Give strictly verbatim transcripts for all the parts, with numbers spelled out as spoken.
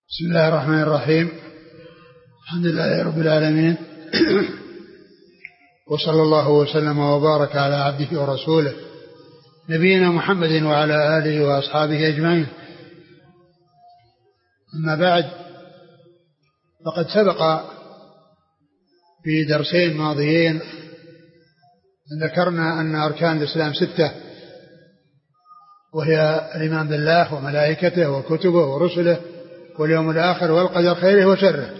بسم الله الرحمن الرحيم. الحمد لله رب العالمين وصلى الله وسلم وبارك على عبده ورسوله نبينا محمد وعلى آله وأصحابه أجمعين. أما بعد، فقد سبق في درسين ماضيين ذكرنا أن أركان الإسلام ستة، وهي الإيمان بالله وملائكته وكتبه ورسله واليوم الآخر والقدر خيره وشره.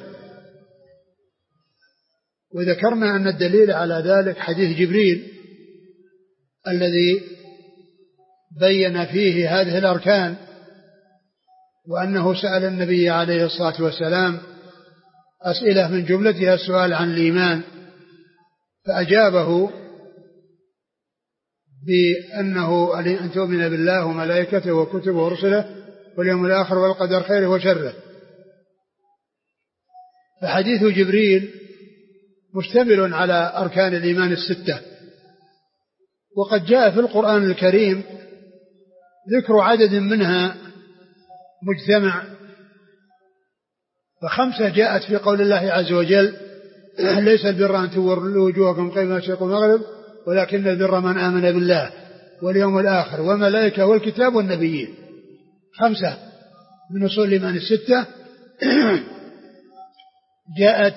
وذكرنا أن الدليل على ذلك حديث جبريل الذي بين فيه هذه الأركان، وأنه سأل النبي عليه الصلاة والسلام أسئلة من جملتها السؤال عن الإيمان، فأجابه بأنه أن تؤمن بالله وملائكته وكتبه ورسله واليوم الآخر والقدر خيره وشره. فحديث جبريل مشتمل على أركان الإيمان الستة، وقد جاء في القرآن الكريم ذكر عدد منها مجتمع، فخمسة جاءت في قول الله عز وجل: ليس البر أن تولوا وجوهكم قبل المشرق والمغرب ولكن البر من آمن بالله واليوم الآخر والملائكة والكتاب والنبيين. خمسة من أصول الإيمان الستة جاءت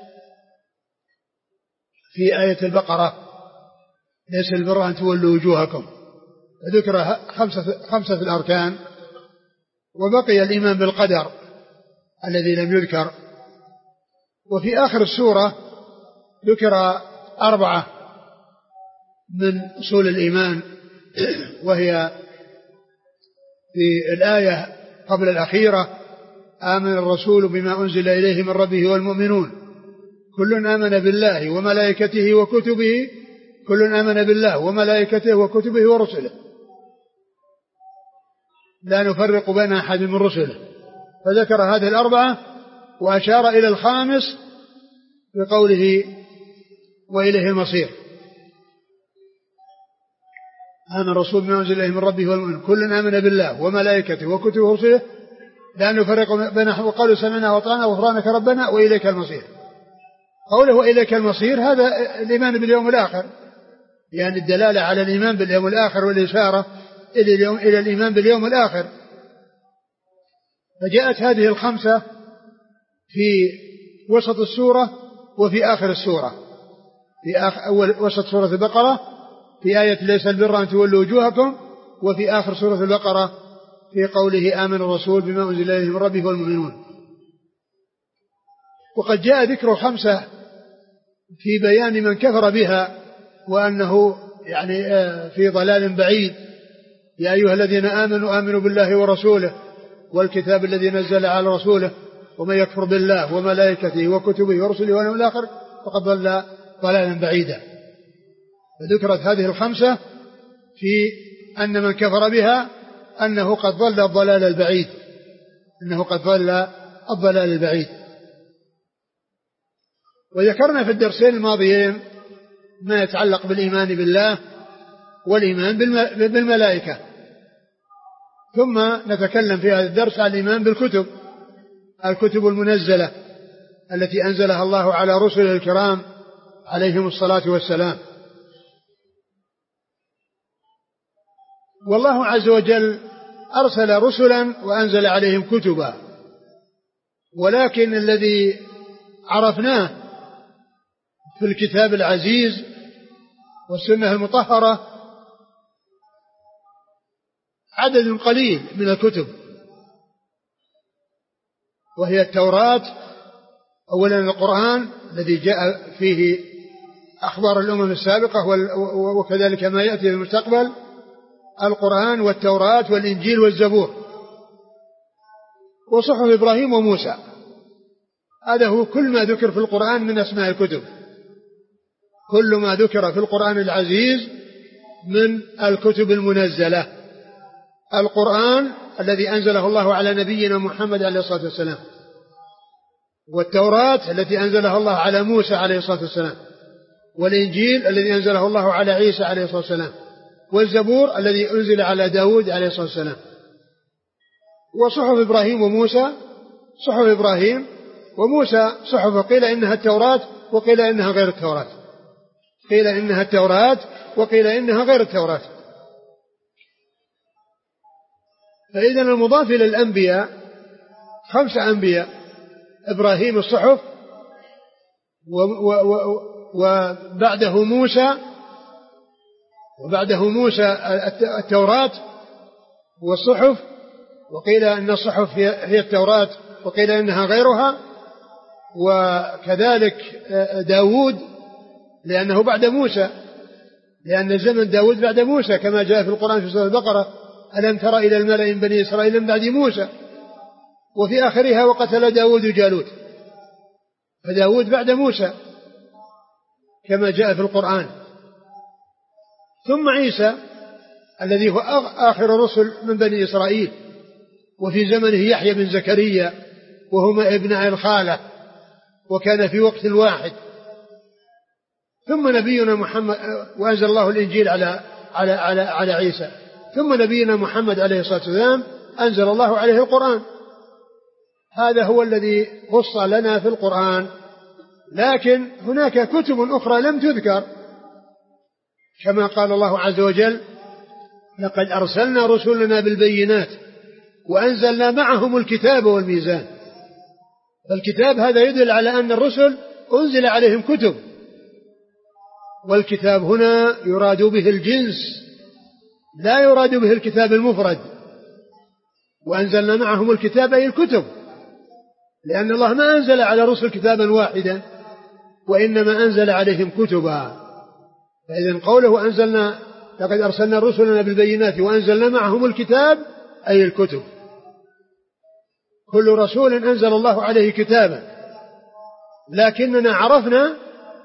في آية البقرة: ليس البر أن تولوا وجوهكم، ذكر خمسة, خمسة الأركان، وبقي الإيمان بالقدر الذي لم يذكر. وفي آخر السورة ذكر أربعة من أصول الإيمان، وهي في الآية قبل الأخيرة: آمن الرسول بما أنزل إليه من ربه والمؤمنون كل آمن بالله وملائكته وكتبه كل آمن بالله وملائكته وكتبه ورسله لا نفرق بين أحد من رسله. فذكر هذه الأربعة وأشار إلى الخامس بقوله: وإليه المصير. آمن الرسول بما أنزل إليه من ربه والمؤمنون كل آمن بالله وملائكته وكتبه ورسله لا نفرق بين أحد، وقالوا سمعنا وأطعنا غفرانك ربنا وإليك المصير. قوله وإليك المصير هذا الإيمان باليوم الآخر، يعني الدلالة على الإيمان باليوم الآخر والإشارة إلى الإيمان باليوم الآخر. فجاءت هذه الخمسة في وسط السورة وفي آخر السورة، في أول وسط سورة البقرة في آية ليس البر أن تولوا وجوهكم، وفي آخر سورة البقرة في قوله: آمن الرسول بما أنزل إليه من ربه والمؤمنون. وقد جاء ذكر خمسة في بيان من كفر بها وأنه يعني في ضلال بعيد: يا أيها الذين آمنوا آمنوا بالله ورسوله والكتاب الذي نزل على رسوله ومن يكفر بالله وملائكته وكتبه ورسله واليوم الآخر فقد ضل ضلالا بعيدا. فذكرت هذه الخمسة في أن من كفر بها أنه قد ضل الضلال البعيد، أنه قد ضل الضلال البعيد. وذكرنا في الدرسين الماضيين ما يتعلق بالإيمان بالله والإيمان بالملائكة، ثم نتكلم في هذا الدرس عن الإيمان بالكتب، الكتب المنزلة التي أنزلها الله على رسله الكرام عليهم الصلاة والسلام. والله عز وجل أرسل رسلا وأنزل عليهم كتبا، ولكن الذي عرفناه في الكتاب العزيز والسنة المطهرة عدد قليل من الكتب، وهي التوراة أولا، القرآن الذي جاء فيه أخبار الأمم السابقة وكذلك ما يأتي في المستقبل، القرآن والتوراة والإنجيل والزبور وصحف إبراهيم وموسى. هذا هو كل ما ذكر في القرآن من أسماء الكتب، كل ما ذكر في القرآن العزيز من الكتب المنزلة: القرآن الذي أنزله الله على نبينا محمد عليه الصلاة والسلام، والتوراة التي أنزلها الله على موسى عليه الصلاة والسلام، والإنجيل الذي أنزله الله على عيسى عليه الصلاة والسلام، والزبور الذي أنزل على داود عليه الصلاة والسلام، وصحف إبراهيم وموسى صحف إبراهيم وموسى صحف قيل إنها التوراة وقيل إنها غير التوراة قيل إنها التوراة وقيل إنها غير التوراة. فإذا المضاف إلى الأنبياء خمسة أنبياء: إبراهيم الصحف، وبعده موسى وبعده موسى التوراة والصحف، وقيل أن الصحف هي التوراة وقيل إنها غيرها، وكذلك داود لأنه بعد موسى، لأن زمن داود بعد موسى كما جاء في القرآن في سورة البقرة: ألم تر إلى الملأ من بني إسرائيل من بعد موسى، وفي آخرها: وقتل داود جالوت. فداود بعد موسى كما جاء في القرآن. ثم عيسى الذي هو آخر الرسل من بني إسرائيل، وفي زمنه يحيى بن زكريا، وهما ابناء الخالة، وكان في وقت واحد. ثم نبينا محمد، وأنزل الله الإنجيل على على على على عيسى. ثم نبينا محمد عليه الصلاة والسلام أنزل الله عليه القرآن. هذا هو الذي خص لنا في القرآن. لكن هناك كتب أخرى لم تذكر، كما قال الله عز وجل: لقد أرسلنا رسلنا بالبينات وأنزلنا معهم الكتاب والميزان. فالكتاب هذا يدل على أن الرسل أنزل عليهم كتب، والكتاب هنا يراد به الجنس، لا يراد به الكتاب المفرد. وأنزلنا معهم الكتاب أي الكتب، لأن الله ما أنزل على الرسل كتابا واحدا، وإنما أنزل عليهم كتبا. فإذن قوله أنزلنا لقد أرسلنا رسلنا بالبينات وأنزلنا معهم الكتاب أي الكتب. كل رسول أنزل الله عليه كتابا، لكننا عرفنا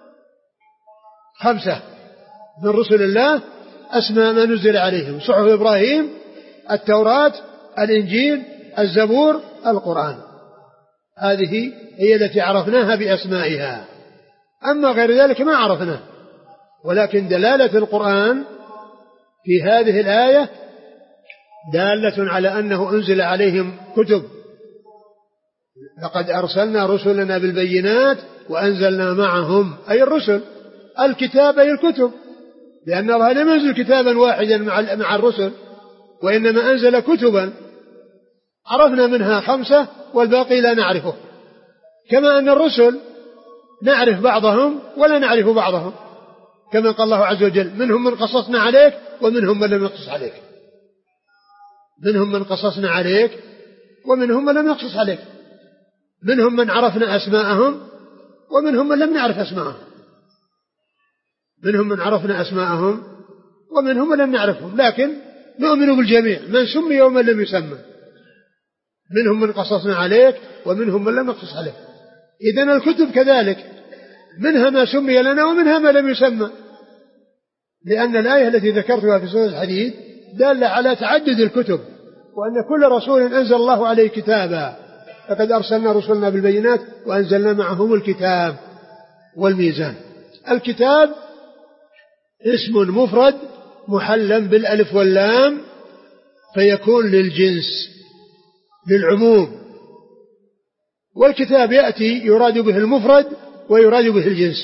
خمسة من رسل الله أسماء ما نزل عليهم: صحف إبراهيم، التوراة، الإنجيل، الزبور، القرآن. هذه هي التي عرفناها بأسمائها، أما غير ذلك ما عرفناه. ولكن دلالة القرآن في هذه الآية دالة على أنه أنزل عليهم كتب. لقد أرسلنا رسلنا بالبينات وأنزلنا معهم أي الرسل الكتاب أي الكتب، لأن الله لم ينزل كتابا واحدا مع الرسل، وإنما أنزل كتبا عرفنا منها خمسة والباقي لا نعرفه. كما أن الرسل نعرف بعضهم ولا نعرف بعضهم، كما قال الله عز وجل: منهم من قصصنا عليك ومنهم من لم نقصص عليك. منهم من قصصنا عليك ومنهم من لم نقصص عليك. منهم من عرفنا أسماءهم ومنهم من لم نعرف أسماءهم. منهم من عرفنا أسماءهم ومنهم من لم نعرفهم، لكن نؤمن بالجميع، من سمي ومن لم يسمى. منهم من قصصنا عليك ومنهم من لم نقصص عليك. إذن الكتب كذلك، منها ما سمي لنا ومنها ما لم يسمى، لأن الآية التي ذكرتها في سورة الحديد دالة على تعدد الكتب، وأن كل رسول أنزل الله عليه كتابا. لقد أرسلنا رسلنا بالبينات وأنزلنا معهم الكتاب والميزان. الكتاب اسم مفرد محلم بالألف واللام، فيكون للجنس للعموم. والكتاب يأتي يراد به المفرد ويراد به الجنس.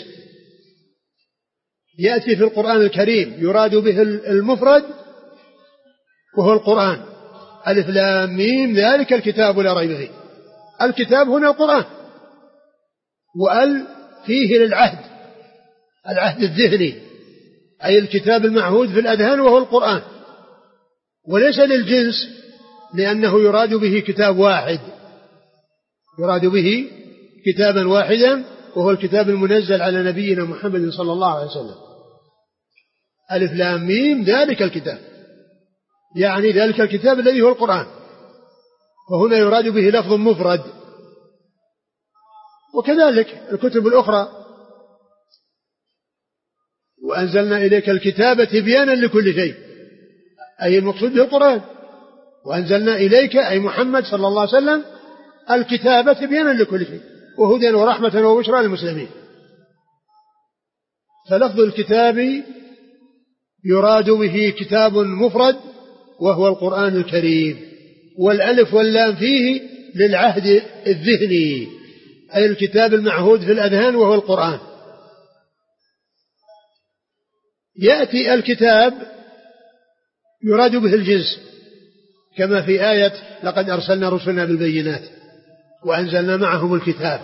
يأتي في القرآن الكريم يراد به المفرد وهو القرآن: ألف لام ميم ذلك الكتاب لا ريب فيه. الكتاب هنا القرآن، وأل فيه للعهد، العهد الذهني، أي الكتاب المعهود في الأذهان وهو القرآن، وليس للجنس، لأنه يراد به كتاب واحد، يراد به كتابا واحدا وهو الكتاب المنزل على نبينا محمد صلى الله عليه وسلم. ألف لام ميم ذلك الكتاب، يعني ذلك الكتاب الذي هو القرآن، وهنا يراد به لفظ مفرد. وكذلك الكتب الأخرى: وأنزلنا إليك الكتاب تبيانا لكل شيء، أي المقصود به القرآن. وأنزلنا إليك أي محمد صلى الله عليه وسلم الكتاب تبيانا لكل شيء وهدى ورحمة وبشرى للمسلمين. فلفظ الكتاب يراد به كتاب مفرد وهو القرآن الكريم، والألف واللام فيه للعهد الذهني، أي الكتاب المعهود في الأذهان وهو القرآن. يأتي الكتاب يراد به الجنس كما في آية لقد أرسلنا رسلنا بالبينات وأنزلنا معهم الكتاب،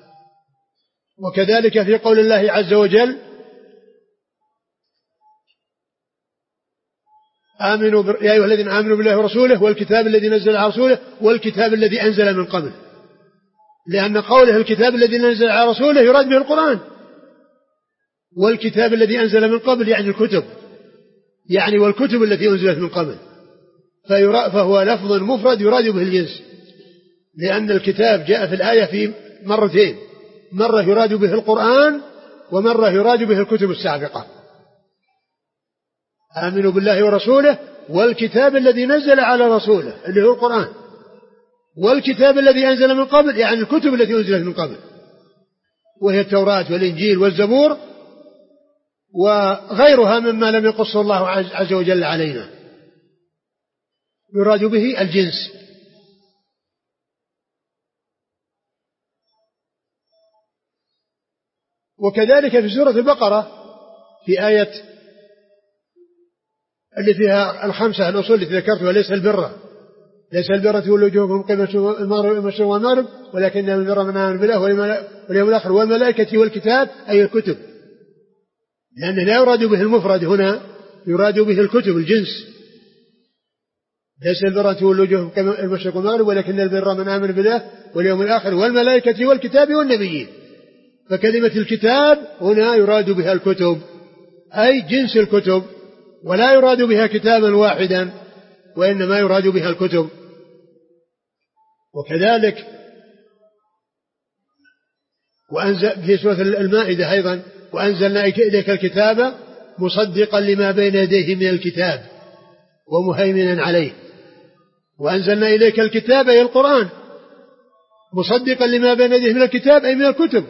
وكذلك في قول الله عز وجل آمنوا بر... يا أيها الذين آمنوا بالله ورسوله والكتاب الذي نزل على رسوله والكتاب الذي أنزل من قبل، لأن قوله الكتاب الذي نزل على رسوله يراد به القرآن، والكتاب الذي أنزل من قبل يعني الكتب، يعني والكتب التي أنزلت من قبل، فهو لفظ مفرد يراد به الجنس، لأن الكتاب جاء في الآية في مرتين، مرة يراد به القرآن ومرة يراد به الكتب السابقة. آمنوا بالله ورسوله والكتاب الذي نزل على رسوله اللي هو القرآن، والكتاب الذي أنزل من قبل يعني الكتب التي أنزلت من قبل، وهي التوراة والإنجيل والزبور وغيرها مما لم يقص الله عز وجل علينا، يراد به الجنس. وكذلك في سورة البقرة في آية اللي فيها الخمسة الأصول التي ذكرتها، ليس البر ليس البر تولوا وجوهكم قبل المشرق والمغرب ولكن البر من آمن بالله واليوم الآخر والملائكة والكتاب، أي الكتب، لأنه لا يراد به المفرد هنا، يراد به الكتب الجنس. ليس البر تولوا وجوهكم قبل المشرق والمغرب ولكن البر من آمن بالله واليوم الآخر والملائكة والكتاب والنبيين. فكلمة الكتاب هنا يراد بها الكتب أي جنس الكتب، ولا يراد بها كتابا واحدا، وإنما يراد بها الكتب. وكذلك وأنزل في سورة المائدة أيضا وأنزلنا إليك الكتاب مصدقا لما بين يديه من الكتاب ومهيمنا عليه، وأنزلنا إليك الكتاب أي القرآن مصدقا لما بين يديه من الكتاب أي من الكتب.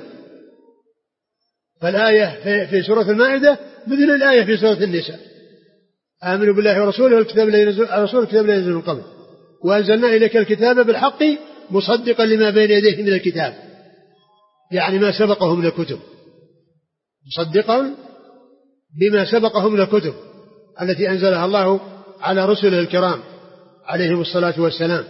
فالآية في سورة المائدة مثل الآية في سورة النساء، آمنوا بالله ورسوله والكتاب الذي نزل على رسوله الكتاب الذي نزل من قبل وأنزلنا إليك الكتاب بالحق مصدقا لما بين يديه من الكتاب، يعني ما سبقه من الكتب، مصدقا بما سبقه من الكتب التي أنزلها الله على رسله الكرام عليهم الصلاة والسلام.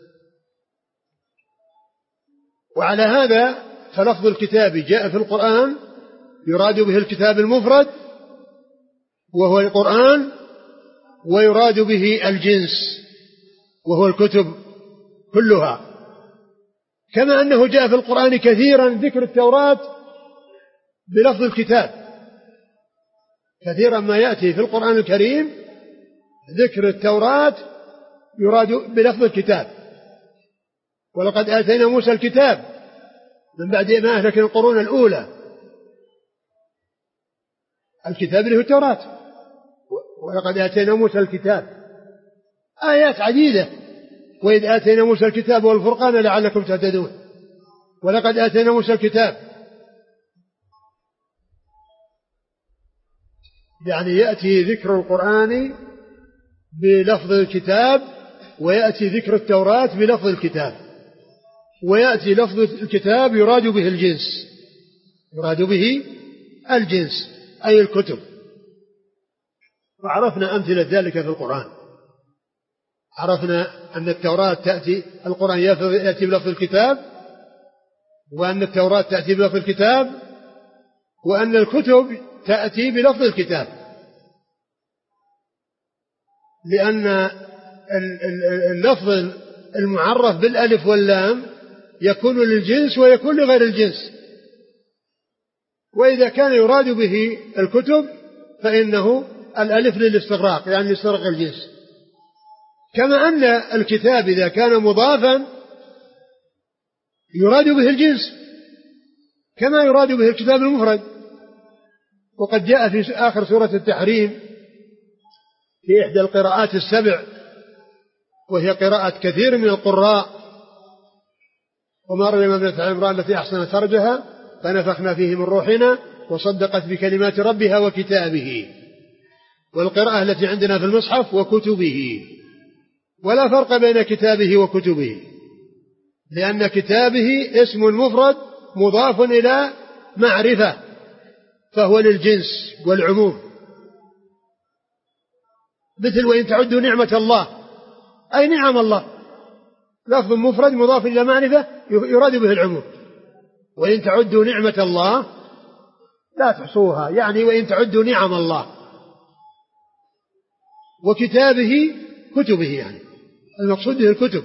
وعلى هذا فلفظ الكتاب جاء في القرآن يراد به الكتاب المفرد وهو القرآن، ويراد به الجنس وهو الكتب كلها، كما أنه جاء في القرآن كثيرا ذكر التوراة بلفظ الكتاب، كثيرا ما يأتي في القرآن الكريم ذكر التوراة يراد بلفظ الكتاب. ولقد آتينا موسى الكتاب من بعد ما أهلكنا القرون الأولى، الكتاب له التوراة، ولقد آتينا موسى الكتاب، آيات عديدة، وإذ آتينا موسى الكتاب والفرقان لعلكم تهتدون، ولقد آتينا موسى الكتاب، يعني يأتي ذكر القرآن بلفظ الكتاب، ويأتي ذكر التوراة بلفظ الكتاب، ويأتي لفظ الكتاب يراد به الجنس، يراد به الجنس أي الكتب. وعرفنا أمثلة ذلك في القرآن، عرفنا أن التوراة تأتي القرآن يأتي بلفظ الكتاب، وأن التوراة تأتي بلفظ الكتاب، وأن الكتب تأتي بلفظ الكتاب، لأن اللفظ المعرف بالألف واللام يكون للجنس ويكون لغير الجنس، وإذا كان يراد به الكتب فإنه الألف للاستغراق يعني لاستغراق الجنس، كما أن الكتاب إذا كان مضافا يراد به الجنس كما يراد به الكتاب المفرد. وقد جاء في آخر سورة التحريم في إحدى القراءات السبع، وهي قراءة كثير من القراء: ومريم ابنة عمران التي أحصنت فرجها فنفخنا فيه من روحنا وصدقت بكلمات ربها وكتابه. والقراءة التي عندنا في المصحف وكتبه، ولا فرق بين كتابه وكتبه، لأن كتابه اسم مفرد مضاف إلى معرفة، فهو للجنس والعموم. مثل وإن تعدوا نعمة الله، أي نعم الله، لفظ مفرد مضاف إلى معرفة يراد به العموم. وإن تعدوا نعمة الله لا تحصوها، يعني وإن تعدوا نعم الله. وكتابه كتبه، يعني المقصود به الكتب.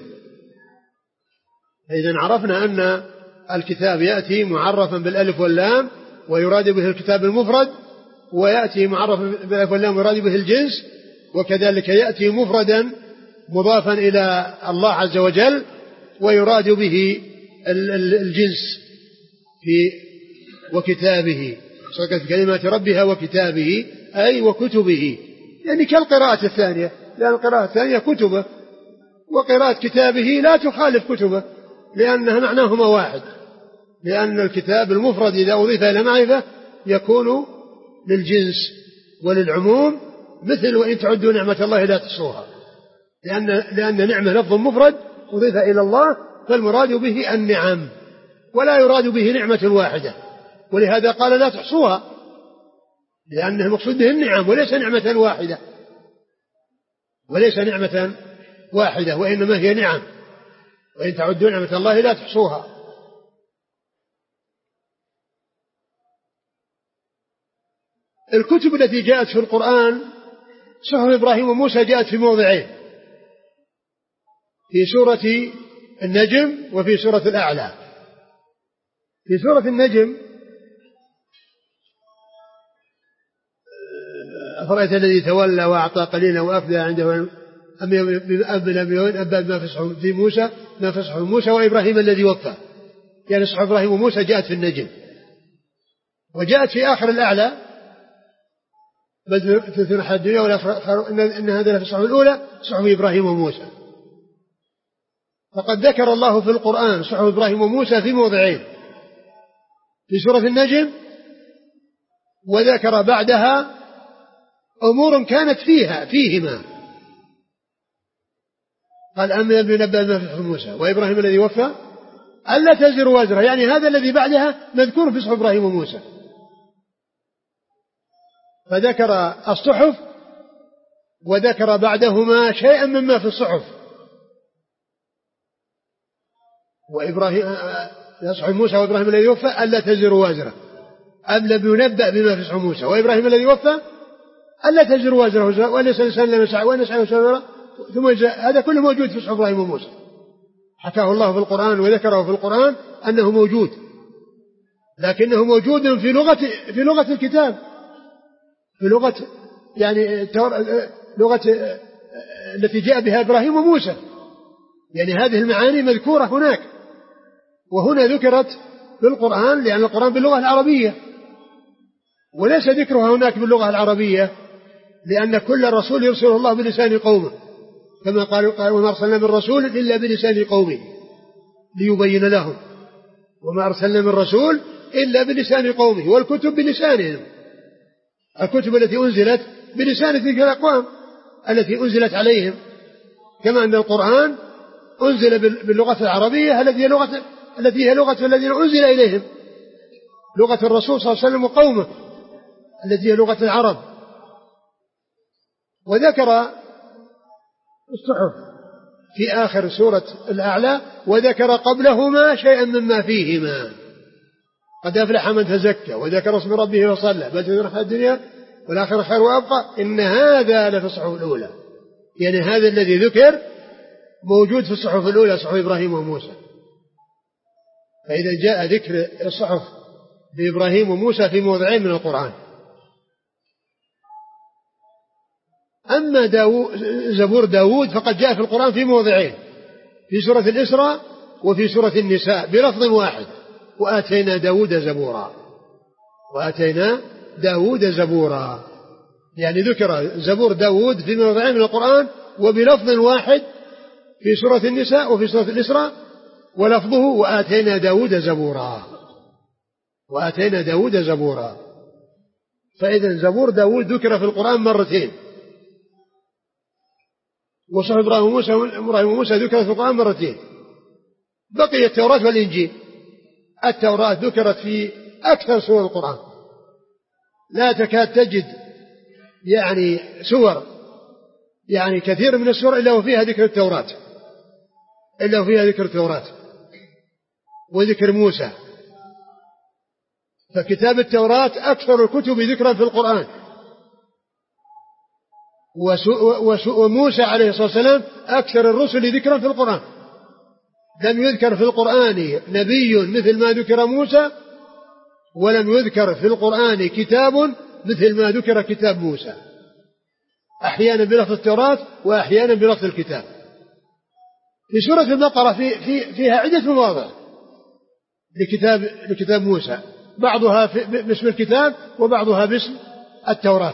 إذن عرفنا أن الكتاب يأتي معرفا بالألف واللام ويراد به الكتاب المفرد، ويأتي معرفا بالألف واللام ويراد به الجنس، وكذلك يأتي مفردا مضافا إلى الله عز وجل ويراد به الجنس في وكتابه. صدقت كلمات ربها وكتابه أي وكتبه، يعني كالقراءة الثانية، لأن القراءة الثانية كتبه، وقراءة كتابه لا تخالف كتبه لأنها معناهما واحد، لأن الكتاب المفرد إذا أضيف إلى معرفة يكون للجنس وللعموم، مثل وإن تعدوا نعمة الله لا تحصوها، لأن, لأن نعمة لفظ مفرد أضيف إلى الله فالمراد به النعم ولا يراد به نعمة واحدة، ولهذا قال لا تحصوها، لأنه المقصود به النعم وليس نعمة واحدة، وليس نعمة واحدة وإنما هي نعم، وإن تعدوا نعمة الله لا تحصوها. الكتب التي جاءت في القرآن صحف إبراهيم وموسى جاءت في موضعين، في سورة النجم وفي سورة الأعلى. في سورة النجم أفرأيت الذي تولى وأعطى قليلا وأفدى عنده أم لم أبى ما في صحف في موسى ما في صحف موسى وإبراهيم الذي وفى، يعني صحف إبراهيم وموسى جاءت في النجم، وجاءت في آخر الأعلى بدل ثلث أحد الدنيا والآخرة إن هذا في الصحف الأولى صحف إبراهيم وموسى. فقد ذكر الله في القرآن صحف إبراهيم وموسى في موضعين، في سورة النجم، وذكر بعدها أمور كانت فيها فيهما، قال أم ينبأ ما في صحف موسى وإبراهيم الذي وفى ألا تزر وازرة، يعني هذا الذي بعدها مذكور في صحف إبراهيم وموسى، فذكر الصحف وذكر بعدهما شيئا مما في الصحف. وإبراهيم صحف موسى وإبراهيم الذي وفى ألا تزر وازرة، أم لم ينبأ بما في صحف موسى وإبراهيم الذي وفى ألا تزر وازرة وليس الإنسان لما سعى وإن سعى وسعى ثم هذا كله موجود في صحف إبراهيم وموسى، حكاه الله في القرآن وذكره في القرآن أنه موجود، لكنه موجود في لغة في لغة الكتاب، في لغة يعني لغة التي جاء بها إبراهيم وموسى، يعني هذه المعاني مذكورة هناك، وهنا ذكرت في القرآن لأن القرآن باللغة العربية، وليس ذكرها هناك باللغة العربية لأن كل رسول يرسله الله بلسان قومه، كما قال وما أرسلنا من رسول إلا بلسان قومه ليبين لهم، وما أرسلنا من رسول إلا بلسان قومه، والكتب بلسانهم، الكتب التي أنزلت بلسان تلك الأقوام التي أنزلت عليهم، كما أن القرآن أنزل باللغة العربية التي هي لغة التي هي لغة الذين أنزل إليهم، لغة الرسول صلى الله عليه وسلم وقومه التي هي لغة العرب. وذكر الصحف في آخر سورة الأعلى وذكر قبلهما شيئا مما فيهما، قد أفلح من تزكى وذكر اسم ربه وصلى بل تؤثرون الدنيا والآخرة خير وأبقى إن هذا لفي الصحف الأولى، يعني هذا الذي ذكر موجود في الصحف الأولى صحف إبراهيم وموسى. فإذا جاء ذكر الصحف بإبراهيم وموسى في موضعين من القرآن. أما داو زبور داود فقد جاء في القرآن في موضعين، في سورة الإسراء وفي سورة النساء بلفظ واحد، وآتينا داود زبورا، وآتينا داود زبورا، يعني ذكر زبور داود في موضعين من القرآن وبلفظ واحد في سورة النساء وفي سورة الإسراء، ولفظه وآتينا داود زبورا، وآتينا داود زبورا. فإذا زبور داود ذكر في القرآن مرتين، وصحف إبراهيم وموسى إبراهيم وموسى ذكر في القرآن مرتين، بقي التوراة والإنجيل. التوراة ذكرت في أكثر سور القرآن، لا تكاد تجد يعني سور يعني كثير من السور إلا وفيها ذكر التوراة إلا وفيها ذكر التوراة وذكر موسى. فكتاب التوراة أكثر الكتب ذكرا في القرآن. وموسى عليه الصلاة والسلام أكثر الرسل ذكرا في القرآن. لم يذكر في القرآن نبي مثل ما ذكر موسى، ولم يذكر في القرآن كتاب مثل ما ذكر كتاب موسى، أحيانا بلفظ التوراة وأحيانا بلفظ الكتاب. في سورة البقرة في في فيها عدة مواضع لكتاب لكتاب موسى، بعضها باسم الكتاب وبعضها باسم التوراة.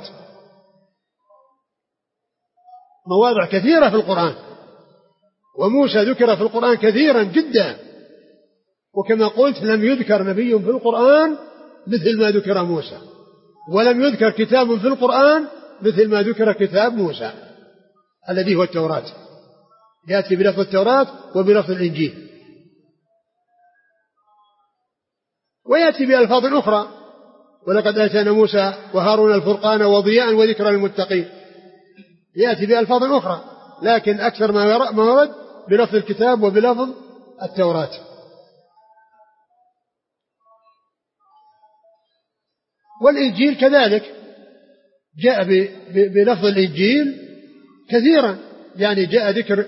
مواضع كثيرة في القرآن، وموسى ذكر في القرآن كثيرا جدا، وكما قلت لم يذكر نبي في القرآن مثل ما ذكر موسى، ولم يذكر كتاب في القرآن مثل ما ذكر كتاب موسى الذي هو التوراة، يأتي بلفظ التوراة وبلفظ الإنجيل، ويأتي بألفاظ أخرى: ولقد آتينا موسى وهارون الفرقان وضياء وذكرى للمتقين. يأتي بألفاظ أخرى، لكن أكثر ما ورد بلفظ الكتاب وبلفظ التوراة. والإنجيل كذلك جاء بلفظ الإنجيل كثيرا، يعني جاء ذكر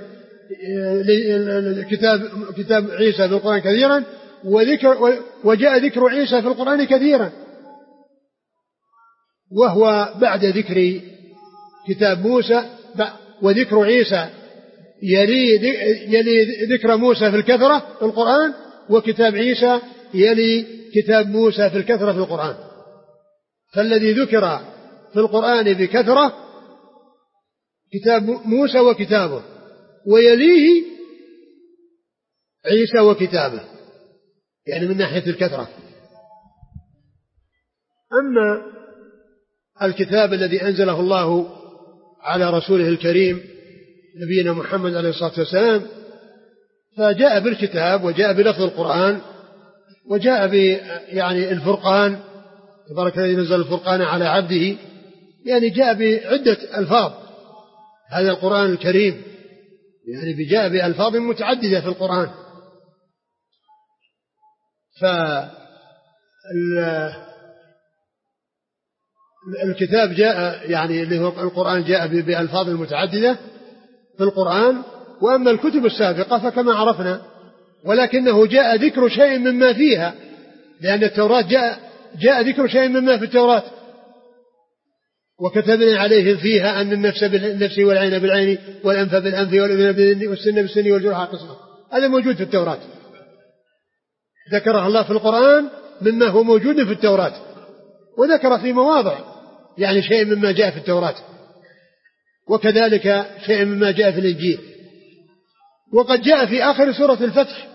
كتاب كتاب عيسى في القرآن كثيرا، وذكر وجاء ذكر عيسى في القرآن كثيرا، وهو بعد ذكر كتاب موسى، وذكر عيسى يلي يلي ذكر موسى في الكثرة في القرآن، وكتاب عيسى يلي كتاب موسى في الكثرة في القرآن. فالذي ذكر في القرآن بكثرة كتاب موسى وكتابه، ويليه عيسى وكتابه، يعني من ناحية الكثرة. أما الكتاب الذي أنزله الله على رسوله الكريم نبينا محمد عليه الصلاة والسلام، فجاء بالكتاب وجاء بلفظ القرآن وجاء ب يعني الفرقان، تبارك الذي نزل الفرقان على عبده، يعني جاء بعدة ألفاظ هذا القرآن الكريم، يعني جاء بألفاظ متعددة في القرآن. فالكتاب جاء يعني اللي هو القرآن جاء بألفاظ متعددة في القرآن. وأما الكتب السابقة فكما عرفنا، ولكنه جاء ذكر شيء مما فيها، لأن التوراة جاء جاء ذكر شيء مما في التوراة: وكتبنا عليهم فيها أن النفس بالنفس والعين بالعين والأنف بالأنف والأذن بالأذن والسن بالسن والجرح قسمة. هذا موجود في التوراة، ذكرها الله في القرآن مما هو موجود في التوراة، وذكر في مواضع يعني شيء مما جاء في التوراة، وكذلك شيء مما جاء في الإنجيل. وقد جاء في آخر سورة الفتح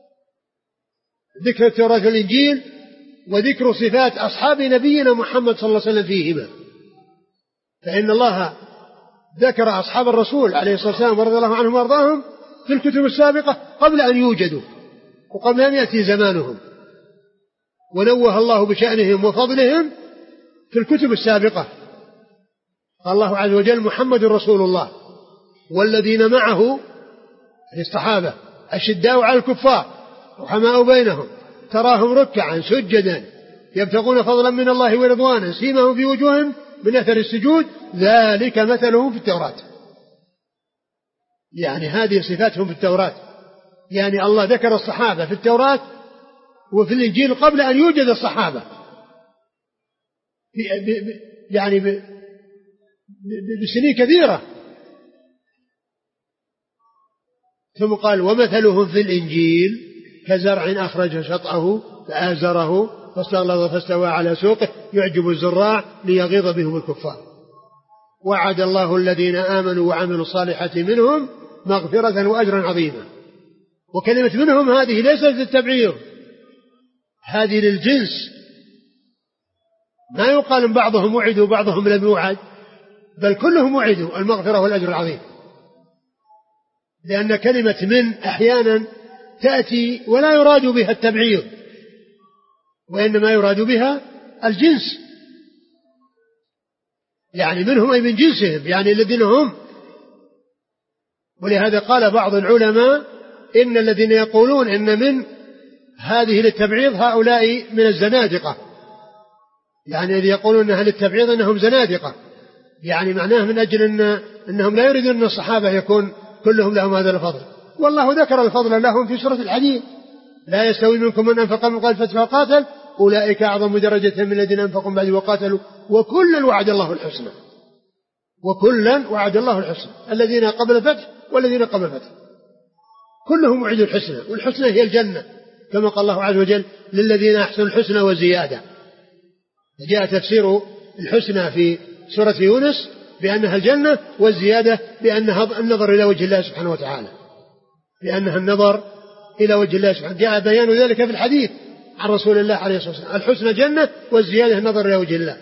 ذكر التوراة والإنجيل، وذكر صفات أصحاب نبينا محمد صلى الله عليه وسلم فيهما. فإن الله ذكر أصحاب الرسول عليه الصلاة والسلام ورضي الله عنهم وارضاهم في الكتب السابقة قبل أن يوجدوا وقبل أن يأتي زمانهم، ونوه الله بشأنهم وفضلهم في الكتب السابقة. قال الله عز وجل: محمد رسول الله والذين معه الصحابة أشداء على الكفار رحماء بينهم تراهم ركعا سجدا يبتغون فضلا من الله ورضوانا سيماهم في وجوههم من أثر السجود ذلك مثلهم في التوراة. يعني هذه صفاتهم في التوراة، يعني الله ذكر الصحابة في التوراة وفي الإنجيل قبل أن يوجد الصحابة، يعني بسنين كثيرة. ثم قال: ومثلهم في الإنجيل كزرع أخرج شطأه فآزره فاستغلظ فاستوى على سوقه يعجب الزراع ليغيظ بهم الكفار. وعد الله الذين آمنوا وعملوا الصالحات منهم مغفرة وأجرا عظيما. وكلمة منهم هذه ليست للتبعير، هذه للجنس، ما يقال ان بعضهم وعدوا وبعضهم لم يوعد، بل كلهم وعدوا المغفرة والأجر العظيم. لأن كلمة من أحيانا تأتي ولا يراد بها التبعيض، وإنما يراد بها الجنس، يعني منهم أي من جنسهم، يعني الذين هم. ولهذا قال بعض العلماء إن الذين يقولون إن من هذه للتبعيض هؤلاء من الزنادقة، يعني الذين يقولون أنها للتبعيض أنهم زنادقة، يعني معناه من أجل إن أنهم لا يريدون أن الصحابة يكون كلهم لهم هذا الفضل. والله ذكر الفضل لهم في سورة الحديد: لا يستوي منكم من أنفق من قبل الفتح وقاتل أولئك أعظم درجة من الذين أنفقوا بعد وقاتلوا وكلا وعد الله الحسنى، وكلا وعد الله الحسنى، الذين قبل الفتح والذين قبل الفتح كلهم وعدوا الحسنى، والحسنى هي الجنة، كما قال الله عز وجل: للذين أحسنوا الحسنى وزيادة. جاء تفسير الحسنى في سورة يونس بأنها الجنة، والزيادة بأنها النظر إلى وجه الله سبحانه وتعالى، لأنها النظر إلى وجه الله سبحانه. جاء بيان ذلك في الحديث عن رسول الله عليه الصلاة والسلام: الحسنى جنة والزيادة النظر إلى وجه الله.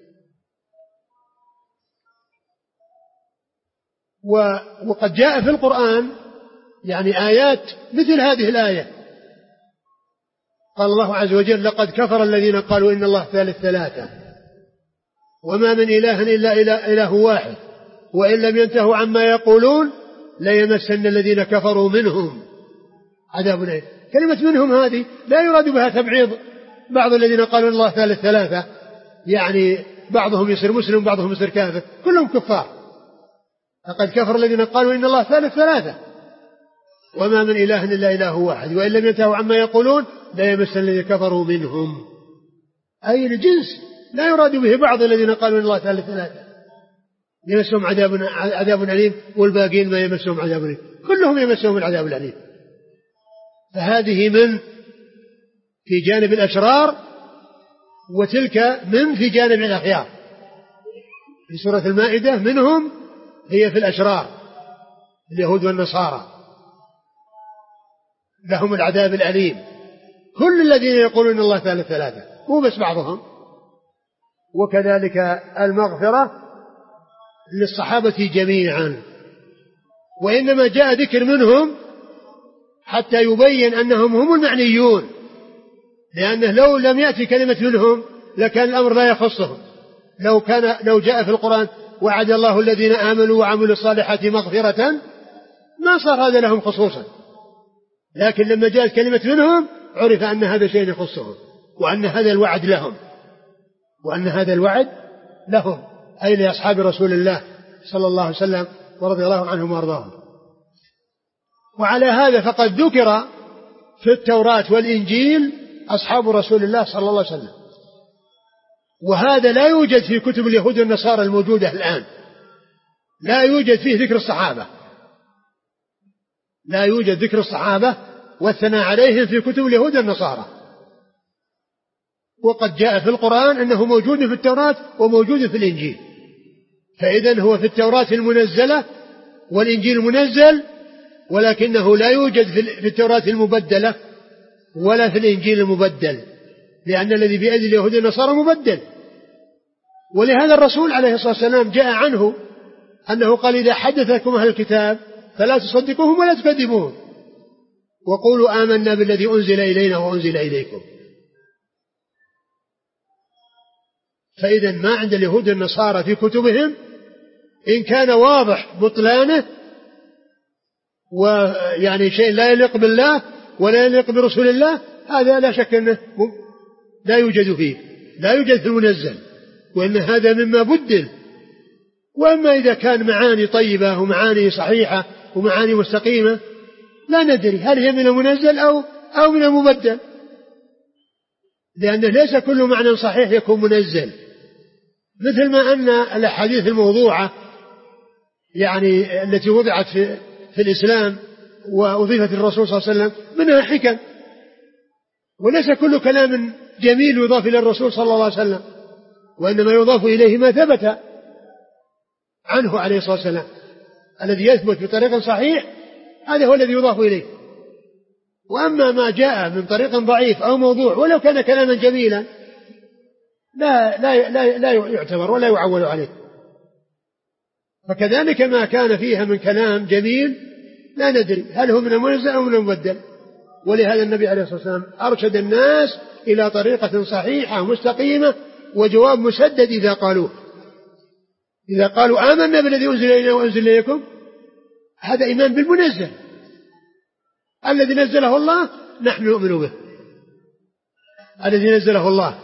وقد جاء في القرآن يعني آيات مثل هذه الآية. قال الله عز وجل: لقد كفر الذين قالوا إن الله ثالث ثلاثة وما من إله إلا إله, إله واحد وإن لم ينتهوا عما يقولون ليمسن الذين كفروا منهم عذاب أليم. كلمة منهم هذه لا يراد بها تبعيض بعض الذين قالوا إن الله ثالث ثلاثة، يعني بعضهم يصير مسلم بعضهم يصير كافر، كلهم كفار. لقد كفر الذين قالوا إن الله ثالث ثلاثة وما من إله إلا إله واحد وإن لم ينتهوا عما يقولون لا يمسن الذين كفروا منهم، أي الجنس، لا يراد به بعض الذين قالوا إن الله ثالث ثلاثة يمسهم عذاب عذاب أليم والباقين ما يمسهم عذاب أليم، كلهم يمسهم العذاب الأليم. فهذه من في جانب الأشرار، وتلك من في جانب الأخيار. في سورة المائدة منهم هي في الأشرار اليهود والنصارى لهم العذاب الأليم، كل الذين يقولون إن الله ثالث ثلاثة، مو بس بعضهم. وكذلك المغفرة للصحابة جميعا، وإنما جاء ذكر منهم حتى يبين أنهم هم المعنيون، لأنه لو لم يأتي كلمة منهم لكان الأمر لا يخصهم. لو كان لو جاء في القرآن: وعد الله الذين آمنوا وعملوا الصالحات مغفرة، ما صار هذا لهم خصوصا. لكن لما جاءت كلمة منهم عرف أن هذا شيء يخصهم، وأن هذا الوعد لهم، وأن هذا الوعد لهم، أي لأصحاب رسول الله صلى الله عليه وسلم ورضي الله عنهم وارضاهم. وعلى هذا فقد ذكر في التوراة والإنجيل أصحاب رسول الله صلى الله عليه وسلم، وهذا لا يوجد في كتب اليهود والنصارى الموجودة الآن، لا يوجد فيه ذكر الصحابة، لا يوجد ذكر الصحابة والثناء عليهم في كتب اليهود والنصارى. وقد جاء في القرآن أنه موجود في التوراة وموجود في الإنجيل، فإذن هو في التوراة المنزلة والإنجيل المنزل، ولكنه لا يوجد في التوراة المبدلة ولا في الإنجيل المبدل، لأن الذي بأيدي اليهود والنصارى مبدل. ولهذا الرسول عليه الصلاة والسلام جاء عنه أنه قال: إذا حدثكم أهل الكتاب فلا تصدقوهم ولا تكذبوهم وقولوا آمنا بالذي أنزل إلينا وأنزل إليكم. فإذا ما عند اليهود والنصارى في كتبهم إن كان واضح بطلانه ويعني شيء لا يليق بالله ولا يليق برسول الله، هذا لا شك أنه لا يوجد فيه، لا يوجد في المنزل، وأن هذا مما بدل. وأما إذا كان معاني طيبة ومعاني صحيحة ومعاني مستقيمة لا ندري هل هي من المنزل أو, أو من المبدل، لأنه ليس كل معنى صحيح يكون منزل. مثل ما أن الأحاديث الموضوعة يعني التي وضعت في, في الإسلام وأضيفت الرسول صلى الله عليه وسلم منها حكم، وليس كل كلام جميل يضاف إلى الرسول صلى الله عليه وسلم، وإنما يضاف إليه ما ثبت عنه عليه الصلاة والسلام. الذي يثبت بطريق صحيح هذا هو الذي يضاف إليه. وأما ما جاء من طريق ضعيف أو موضوع ولو كان كلاما جميلا لا, لا, لا, لا يعتبر ولا يعول عليه. فكذلك ما كان فيها من كلام جميل لا ندري هل هو من المنزل أو من المبدل، ولهذا النبي عليه الصلاة والسلام أرشد الناس إلى طريقة صحيحة مستقيمة وجواب مسدد إذا قالوه. إذا قالوا آمنا بالذي أنزل إلينا وأنزل إليكم، هذا إيمان بالمنزل الذي نزله الله، نحن نؤمن به الذي نزله الله.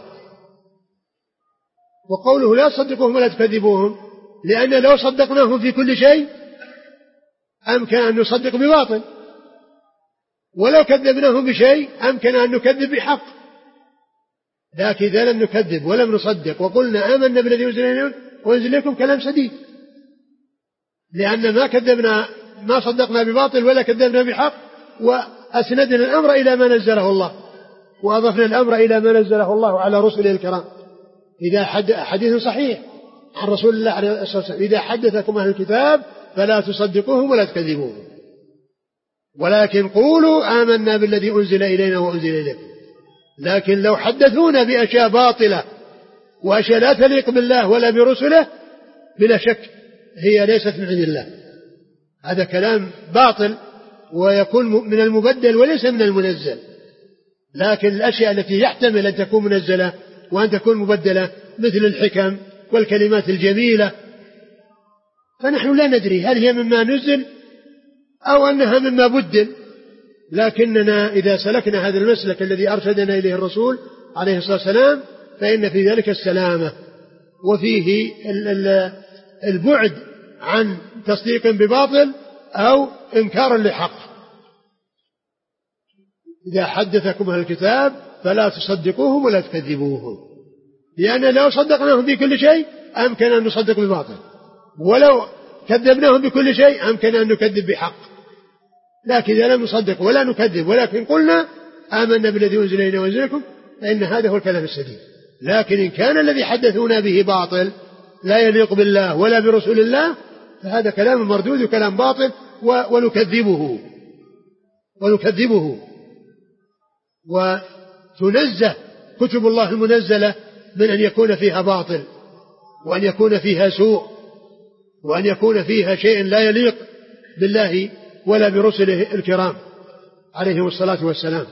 وقوله لا تصدقوهم ولا تكذبوهم، لأن لو صدقناهم في كل شيء أمكن أن نصدق بباطل، ولو كذبناهم بشيء أمكن أن نكذب بحق. لكن إذا لم نكذب ولم نصدق وقلنا آمنا بالذي أنزل إلينا وأنزل إليكم، كلام سديد، لأن ما كذبنا ما صدقنا بباطل ولا كذبنا بحق، وأسندنا الأمر إلى ما نزله الله، وأضفنا الأمر إلى ما نزله الله على رسله الكرام. إذا حديث صحيح عن رسول الله عليه الصلاة والسلام: إذا حدثكم أهل الكتاب فلا تصدقوهم ولا تكذبوهم، ولكن قولوا آمنا بالذي أنزل إلينا وأنزل إليكم. لكن لو حدثونا بأشياء باطلة وأشياء لا تليق بالله ولا برسله، بلا شك هي ليست من عند الله، هذا كلام باطل ويكون من المبدل وليس من المنزل. لكن الأشياء التي يحتمل أن تكون منزلة وأن تكون مبدلة مثل الحكم والكلمات الجميلة، فنحن لا ندري هل هي مما نزل أو أنها مما بدل. لكننا إذا سلكنا هذا المسلك الذي أرشدنا إليه الرسول عليه الصلاة والسلام فإن في ذلك السلامة، وفيه البعد عن تصديق بباطل أو إنكار لحق. إذا حدثكم أهل الكتاب فلا تصدقوهم ولا تكذبوهم، لأن لو صدقناهم بكل شيء أمكن أن نصدق بباطل، ولو كذبناهم بكل شيء أمكن أن نكذب بحق. لكن إذا لم نصدق ولا نكذب ولكن قلنا آمنا بالذي أنزل إلينا وأنزل إليكم، فإن هذا هو الكلام السديد. لكن إن كان الذي حدثونا به باطل لا يليق بالله ولا برسول الله، فهذا كلام مردود وكلام باطل ونكذبه ونكذبه وتنزه كتب الله المنزلة من أن يكون فيها باطل، وأن يكون فيها سوء، وأن يكون فيها شيء لا يليق بالله ولا برسله الكرام عليهم الصلاة والسلام.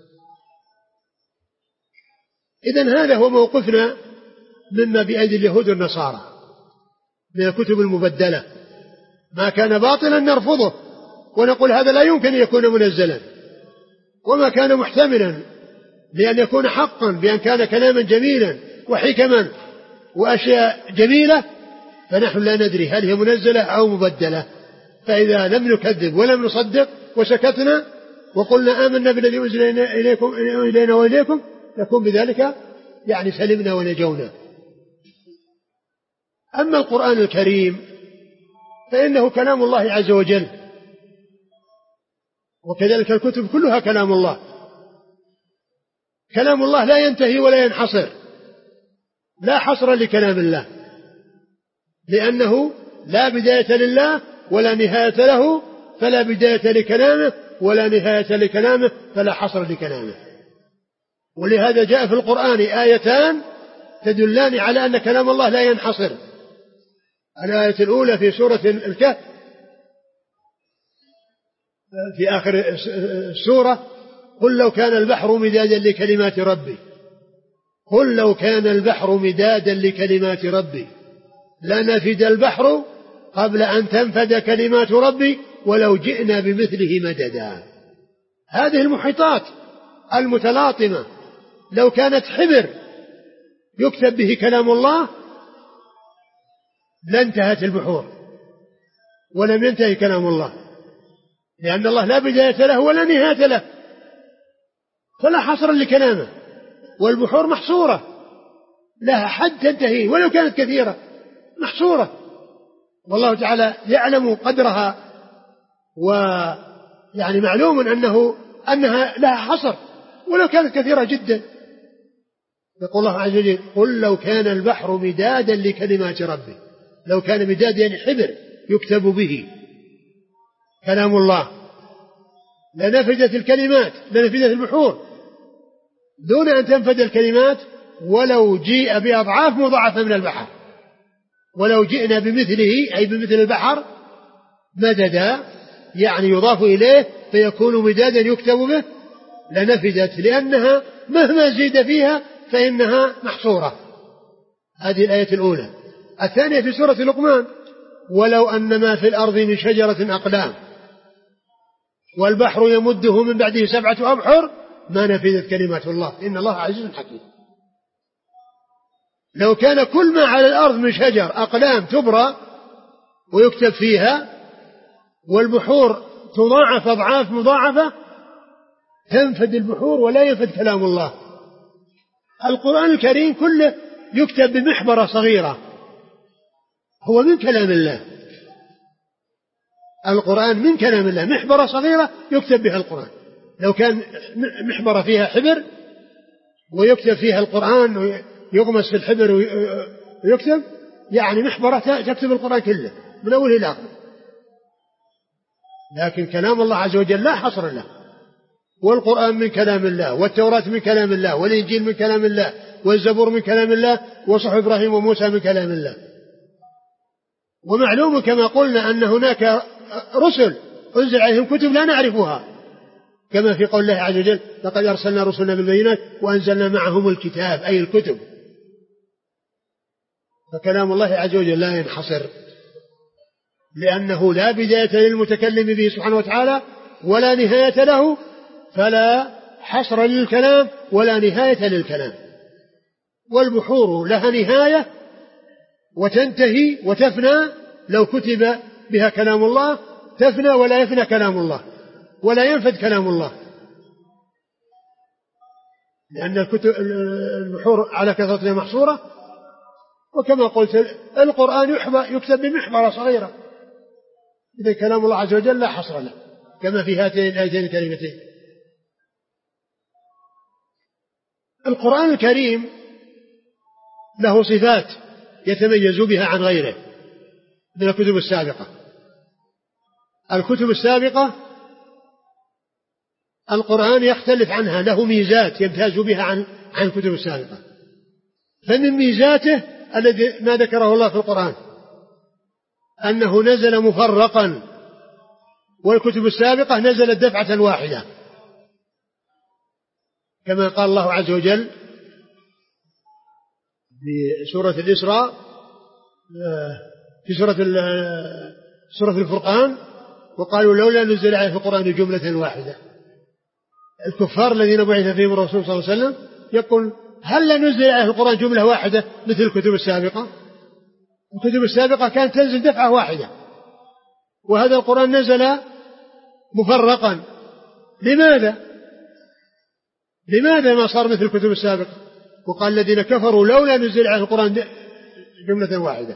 إذن هذا هو موقفنا مما بأيدي اليهود والنصارى من الكتب المبدلة. ما كان باطلا نرفضه ونقول هذا لا يمكن أن يكون منزلا، وما كان محتملا لأن يكون حقا بأن كان كلاما جميلا وحكما وأشياء جميلة، فنحن لا ندري هل هي منزلة أو مبدلة. فإذا لم نكذب ولم نصدق وسكتنا وقلنا آمنا بالذي أنزل إليكم إلينا وإليكم، نكون بذلك يعني سلمنا ونجونا. أما القرآن الكريم فإنه كلام الله عز وجل، وكذلك الكتب كلها كلام الله. كلام الله لا ينتهي ولا ينحصر، لا حصر لكلام الله، لأنه لا بداية لله ولا نهاية له، فلا بداية لكلامه ولا نهاية لكلامه، فلا حصر لكلامه. ولهذا جاء في القرآن آيتان تدلان على أن كلام الله لا ينحصر. الآية الأولى في سورة الكهف في آخر السورة: قل لو كان البحر مدادا لكلمات ربي قل لو كان البحر مدادا لكلمات ربي لنفد البحر قبل أن تنفد كلمات ربي ولو جئنا بمثله مددا. هذه المحيطات المتلاطمة لو كانت حبر يكتب به كلام الله لانتهت البحور ولم ينتهي كلام الله، لأن الله لا بداية له ولا نهاية له، فلا حصر لكلامه. والبحور محصورة لها حد تنتهي ولو كانت كثيرة، محصورة، والله تعالى يعلم قدرها، ويعني معلوم أنه أنها لها حصر ولو كانت كثيرة جدا. يقول الله عز وجل: قل لو كان البحر مدادا لكلمات ربي. لو كان مداد يعني حبر يكتب به كلام الله لنفدت الكلمات، لنفدت البحور دون أن تنفد الكلمات ولو جيء بأضعاف مضاعفة من البحر، ولو جئنا بمثله أي بمثل البحر مددا، يعني يضاف إليه فيكون مدادا يكتب به، لنفدت، لأنها مهما زيد فيها فإنها محصورة. هذه الآية الأولى. الثانية في سورة لقمان: ولو أن ما في الأرض من شجرة أقلام والبحر يمده من بعده سبعة أبحر ما نفدت كلمات الله إن الله عزيز حكيم. لو كان كل ما على الأرض من شجر أقلام تبرى ويكتب فيها، والبحور تضاعف أضعاف مضاعفة، تنفد البحور ولا ينفد كلام الله. القرآن الكريم كله يكتب بمحبرة صغيرة، هو من كلام الله. القرآن من كلام الله، محبرة صغيرة يكتب بها القرآن. لو كان محبرة فيها حبر ويكتب فيها القرآن ويغمس في الحبر ويكتب، يعني محبرة تكتب القرآن كله من أوله إلى آخره. لكن كلام الله عز وجل لا حصر له. والقرآن من كلام الله، والتوراة من كلام الله، والإنجيل من كلام الله، والزبور من كلام الله، وصحف إبراهيم وموسى من كلام الله. ومعلوم كما قلنا أن هناك رسل أنزل عليهم كتب لا نعرفها، كما في قول الله عز وجل: لقد أرسلنا رسلنا بالبينات وأنزلنا معهم الكتاب، أي الكتب. فكلام الله عز وجل لا ينحصر، لأنه لا بداية للمتكلم به سبحانه وتعالى ولا نهاية له، فلا حصر للكلام ولا نهاية للكلام. والبحور لها نهاية وتنتهي وتفنى، لو كتب بها كلام الله تفنى ولا يفنى كلام الله ولا ينفد كلام الله، لأن الكتب البحور على كثرتها محصورة. وكما قلت القرآن يكتب بمحبرة صغيرة، إذا كلام الله عز وجل لا حصر له، كما في هاتين الآيتين الكريمتين. القرآن الكريم له صفات يتميز بها عن غيره من الكتب السابقة. الكتب السابقة القرآن يختلف عنها، له ميزات يمتاز بها عن عن الكتب السابقة. فمن ميزاته الذي ما ذكره الله في القرآن أنه نزل مفرقا، والكتب السابقة نزلت دفعة واحدة، كما قال الله عز وجل في سورة الإسراء في سورة سورة الفرقان: وقالوا لولا نزل عليه القرآن جملة واحدة. الكفار الذين بعث فيهم الرسول صلى الله عليه وسلم يقول: هل لا نزل عليه القرآن جملة واحدة مثل الكتب السابقة؟ الكتب السابقة كانت تنزل دفعة واحدة، وهذا القرآن نزل مفرقا. لماذا؟ لماذا ما صار مثل الكتب السابقة؟ وقال الذين كفروا لولا نزل عليه القرآن جملة واحدة.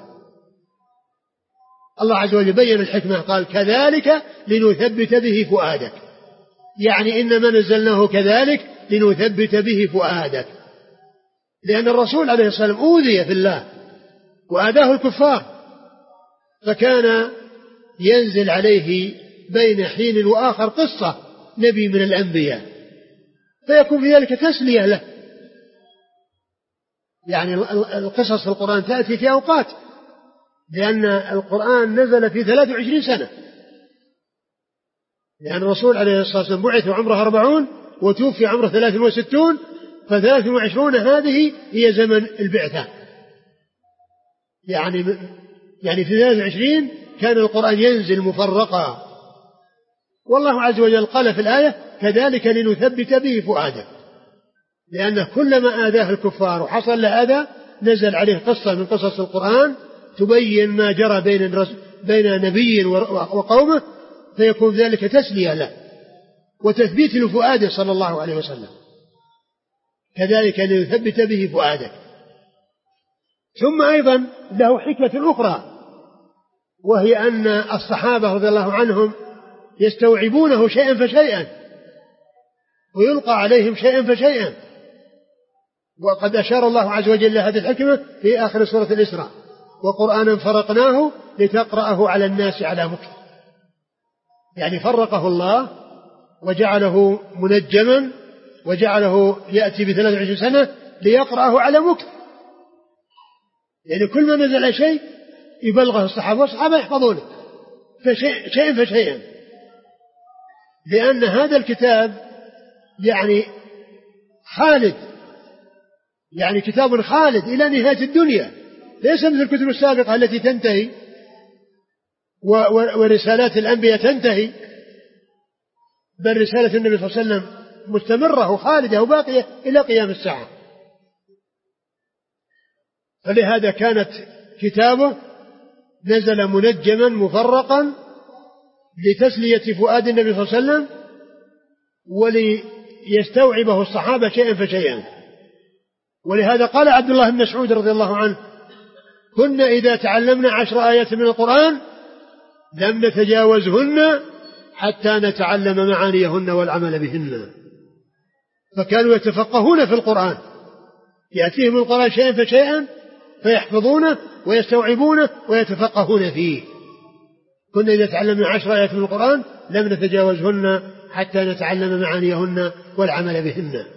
الله عز وجل بين الحكمة، قال: كذلك لنثبت به فؤادك، يعني إنما نزلناه كذلك لنثبت به فؤادك، لأن الرسول عليه الصلاة والسلام أوذي في الله وآذاه الكفار، فكان ينزل عليه بين حين وآخر قصة نبي من الأنبياء، فيكون في ذلك تسلية له. يعني القصص في القرآن تأتي في أوقات، لأن القرآن نزل في ثلاث وعشرين سنة، لأن الرسول عليه الصلاة والسلام بعث وعمره أربعون وتوفي عمره ثلاث وستون، فثلاث وعشرون هذه هي زمن البعثة. يعني يعني في ثلاث وعشرين كان القرآن ينزل مفرقا. والله عز وجل قال في الآية: كذلك لنثبت به فؤادك، لأنه كلما آذاه الكفار وحصل له أذى نزل عليه قصة من قصص القرآن تبين ما جرى بين بين نبي وقومه، فيكون ذلك تسلية له وتثبيت لفؤاده صلى الله عليه وسلم. كذلك لنثبت به فؤادك. ثم أيضا له حكمة أخرى، وهي أن الصحابة رضي الله عنهم يستوعبونه شيئا فشيئا ويلقى عليهم شيئا فشيئا، وقد أشار الله عز وجل لهذه الحكمة في آخر سورة الإسراء: وقرآنا فرقناه لتقرأه على الناس على مكث. يعني فرقه الله وجعله منجما وجعله يأتي بثلاث وعشرين سنة ليقرأه على مكث. يعني كل ما نزل شيء يبلغه الصحابة والصحابة يحفظونه فشيء شيئا فشيئا، لأن هذا الكتاب يعني خالد، يعني كتاب خالد إلى نهاية الدنيا، ليس مثل الكتب السابقة التي تنتهي ورسالات الأنبياء تنتهي، بل رسالة النبي صلى الله عليه وسلم مستمرة وخالدة وباقية إلى قيام الساعة. فلهذا كانت كتابه نزل منجما مفرقا لتسلية فؤاد النبي صلى الله عليه وسلم وليستوعبه الصحابة شيئا فشيئا. ولهذا قال عبد الله بن مسعود رضي الله عنه: كنا إذا تعلمنا عشر آيات من القرآن لم نتجاوزهن حتى نتعلم معانيهن والعمل بهن. فكانوا يتفقهون في القرآن، يأتيهم القرآن شيئا فشيئا فيحفظونه ويستوعبونه ويتفقهون فيه. كنا إذا تعلمنا عشر آيات من القرآن لم نتجاوزهن حتى نتعلم معانيهن والعمل بهن.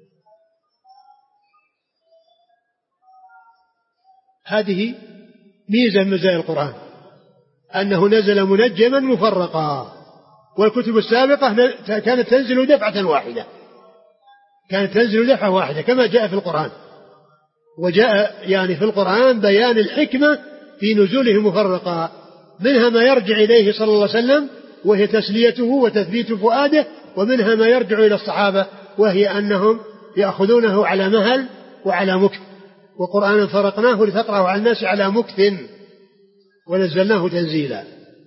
هذه ميزة من مزايا القرآن، أنه نزل منجما مفرقا، والكتب السابقة كانت تنزل دفعة واحدة، كانت تنزل دفعة واحدة كما جاء في القرآن. وجاء يعني في القرآن بيان الحكمة في نزوله مفرقا، منها ما يرجع إليه صلى الله عليه وسلم وهي تسليته وتثبيت فؤاده، ومنها ما يرجع إلى الصحابة وهي أنهم يأخذونه على مهل وعلى مكث. وقرآنا فرقناه لتقرأه على الناس على مكث ونزلناه تنزيلا.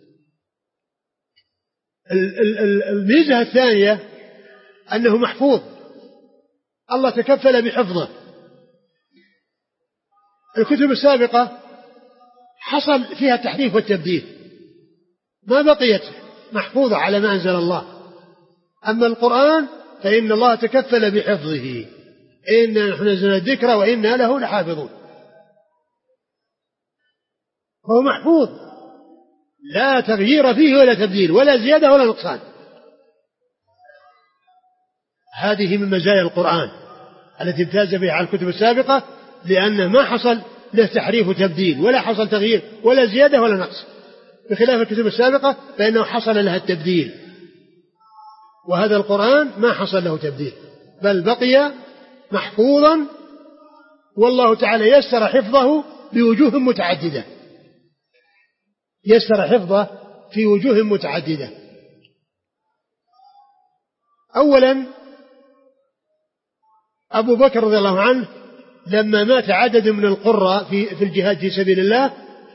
الميزة الثانية أنه محفوظ، الله تكفل بحفظه. الكتب السابقة حصل فيها التحريف والتبديل، ما بقيت محفوظة على ما أنزل الله. أما القرآن فإن الله تكفل بحفظه، إنا نحن نزلنا الذكر وإنا له لحافظون. هو محفوظ لا تغيير فيه ولا تبديل ولا زيادة ولا نقصان. هذه من مزايا القرآن التي امتاز بها على الكتب السابقة، لأنه ما حصل له تحريف وتبديل ولا حصل تغيير ولا زيادة ولا نقص، بخلاف الكتب السابقة فإنه حصل لها التبديل. وهذا القرآن ما حصل له تبديل بل بقي محفوظا، والله تعالى يسر حفظه بوجوه متعددة، يسر حفظه في وجوه متعددة. أولا أبو بكر رضي الله عنه لما مات عدد من القراء في في الجهاد في سبيل الله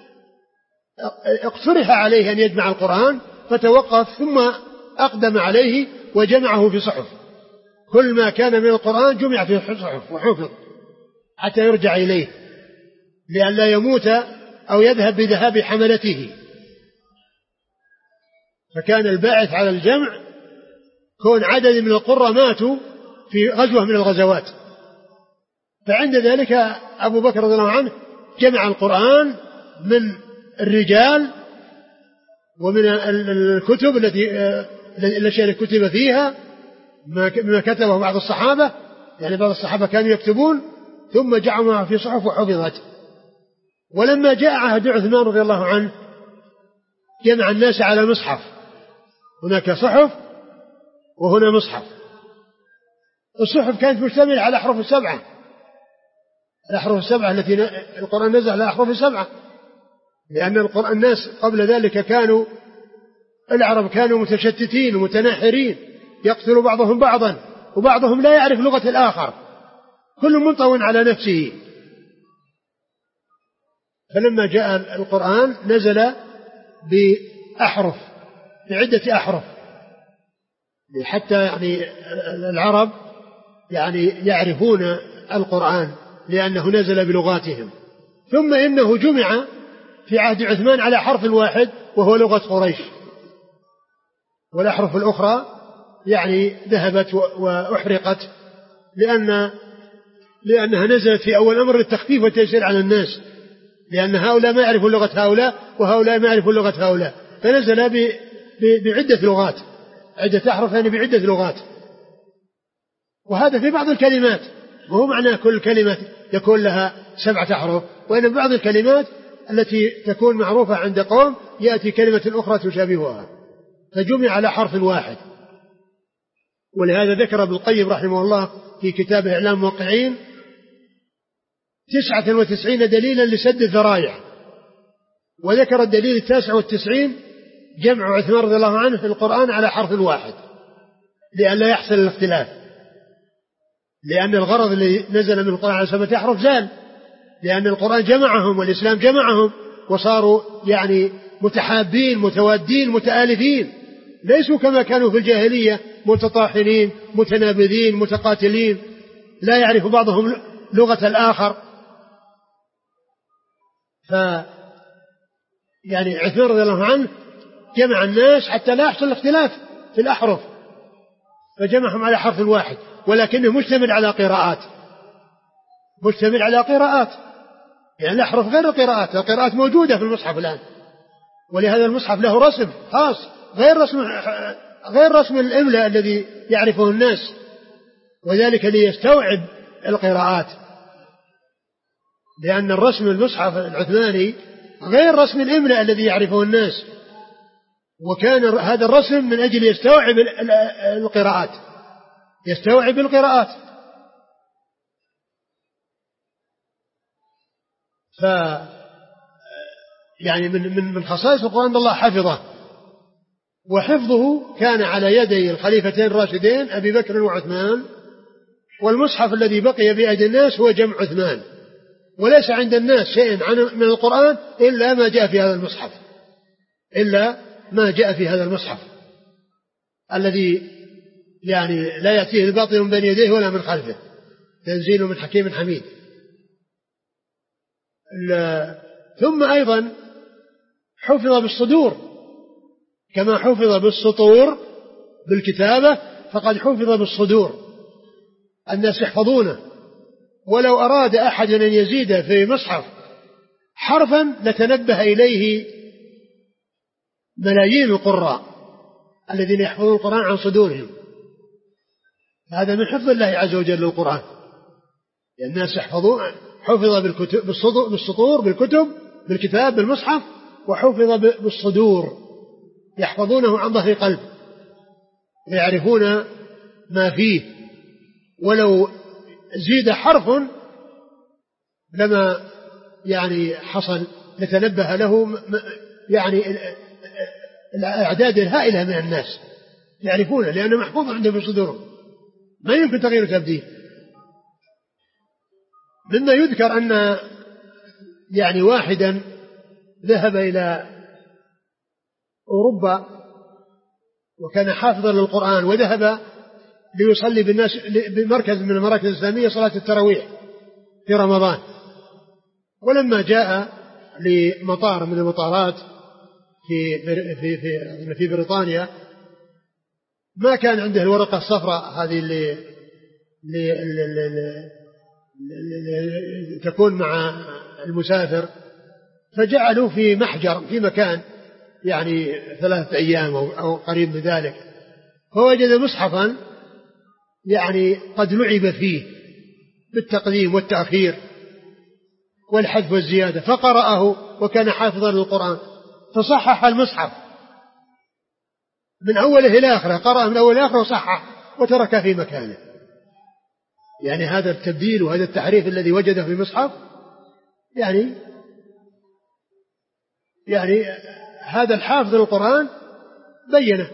اقترح عليه أن يجمع القرآن، فتوقف ثم أقدم عليه وجمعه في صحف. كل ما كان من القرآن جمع في صحف وحفظ حتى يرجع إليه لئلا يموت أو يذهب بذهاب حملته. فكان الباعث على الجمع كون عدد من القراء ماتوا في غزوة من الغزوات، فعند ذلك أبو بكر رضي الله عنه جمع القرآن من الرجال ومن الكتب التي الأشياء التي كتب فيها ما كتبه بعض الصحابة، يعني بعض الصحابة كانوا يكتبون، ثم جعلها في صحف وحفظت. ولما جاء عهد عثمان رضي الله عنه جمع الناس على مصحف، هناك صحف وهنا مصحف. الصحف كانت مشتملة على أحرف السبعة، الأحرف السبعة التي القرآن نزل على أحرف السبعة، لأن القرآن الناس قبل ذلك كانوا العرب كانوا متشتتين ومتناحرين، يقتل بعضهم بعضا وبعضهم لا يعرف لغة الآخر، كل منطوي على نفسه. فلما جاء القرآن نزل بأحرف، بعدة أحرف، حتى يعني العرب يعني يعرفون القرآن لأنه نزل بلغاتهم. ثم إنه جمع في عهد عثمان على حرف واحد وهو لغة قريش، والأحرف الأخرى يعني ذهبت وأحرقت لأن لأنها نزلت في أول أمر للتخفيف والتيسير على الناس، لأن هؤلاء ما يعرفون لغة هؤلاء وهؤلاء ما يعرفون لغة هؤلاء، فنزل بعدة لغات، عدة أحرف يعني بعدة لغات. وهذا في بعض الكلمات، وهو معنى كل كلمة يكون لها سبعة أحرف، وإن بعض الكلمات التي تكون معروفة عند قوم يأتي كلمة أخرى تشابهها، فجمع على حرف واحد. ولهذا ذكر ابن القيم رحمه الله في كتابه إعلام الموقعين تسعة وتسعين دليلا لسد الذرائع، وذكر الدليل التاسع والتسعين جمع عثمان رضي الله عنه في القرآن على حرف واحد لئلا يحصل الاختلاف، لأن الغرض اللي نزل من القرآن على سبعة أحرف زال، لأن القرآن جمعهم والإسلام جمعهم وصاروا يعني متحابين متوادين متآلفين، ليسوا كما كانوا في الجاهلية متطاحنين متنابذين متقاتلين لا يعرف بعضهم لغة الآخر. ف يعني عثمان رضي الله عنه جمع الناس حتى لا يحصل اختلاف في الأحرف، فجمعهم على حرف واحد، ولكنه مشتمل على قراءات مشتمل على قراءات يعني الأحرف غير القراءات، القراءات موجودة في المصحف الآن، ولهذا المصحف له رسم خاص غير رسم غير رسم الإملاء الذي يعرفه الناس، وذلك ليستوعب القراءات، لأن الرسم المصحف العثماني غير رسم الإملاء الذي يعرفه الناس، وكان هذا الرسم من أجل يستوعب القراءات يستوعب القراءات ف يعني من من من خصائص القرآن الله حفظه، وحفظه كان على يدي الخليفتين الراشدين أبي بكر وعثمان، والمصحف الذي بقي بأيدي الناس هو جمع عثمان، وليس عند الناس شيء من القرآن إلا ما جاء في هذا المصحف إلا ما جاء في هذا المصحف الذي يعني لا يأتيه الباطل من بين يديه ولا من خلفه، تنزيل من حكيم حميد. ثم أيضا حفظ بالصدور كما حفظ بالسطور بالكتابة، فقد حفظ بالصدور، الناس يحفظونه، ولو أراد أحد أن يزيد في مصحف حرفا لتنبه إليه ملايين القراء الذين يحفظون القرآن عن صدورهم، هذا من حفظ الله عز وجل للقرآن، الناس يحفظون حفظ بالكتب بالسطور بالكتب بالكتاب بالمصحف، وحفظ بالصدور يحفظونه عن ظهر قلب ويعرفون ما فيه، ولو زيد حرف لما يعني حصل لتنبه له يعني الأعداد الهائلة من الناس يعرفونه، لأنه محفوظ عندهم في صدورهم ما يمكن تغيير تبديل. مما يذكر أن يعني واحدا ذهب إلى أوروبا وكان حافظا للقرآن، وذهب ليصلي بالناس بمركز من المراكز الإسلامية صلاة التراويح في رمضان، ولما جاء لمطار من المطارات في في في في بريطانيا ما كان عنده الورقة الصفراء هذه اللي, اللي, اللي, اللي, اللي تكون مع المسافر، فجعلوا في محجر في مكان يعني ثلاثة أيام أو قريب من ذلك، فوجد مصحفا يعني قد لعب فيه بالتقديم والتأخير والحذف والزيادة، فقرأه وكان حافظا للقرآن فصحح المصحف من أوله إلى آخره، قرأ من أوله إلى آخره وصحح وترك في مكانه. يعني هذا التبديل وهذا التحريف الذي وجده في المصحف يعني يعني هذا الحافظ للقرآن بينه